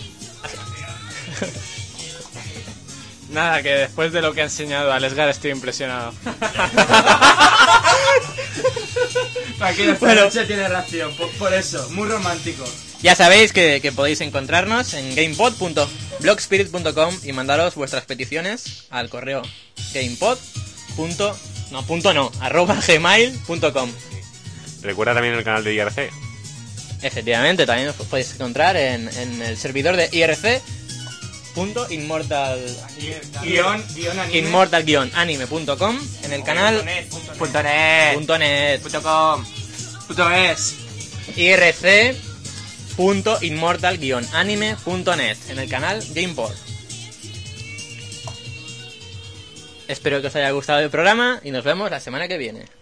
Nada, que después de lo que ha enseñado Alesgar estoy impresionado. Tranquilo, Bueno. noche tiene ración, por eso, muy romántico. Ya sabéis que podéis encontrarnos en gamepod.blogspirit.com y mandaros vuestras peticiones al correo gamepod.gmail.com. Recuerda también el canal de IRC. Efectivamente, también os podéis encontrar en el servidor de irc.inmortal-anime.com, en el canal .net, .net, .com, .es. irc.inmortal-anime.net, en el canal GamePod. Espero que os haya gustado el programa y nos vemos la semana que viene.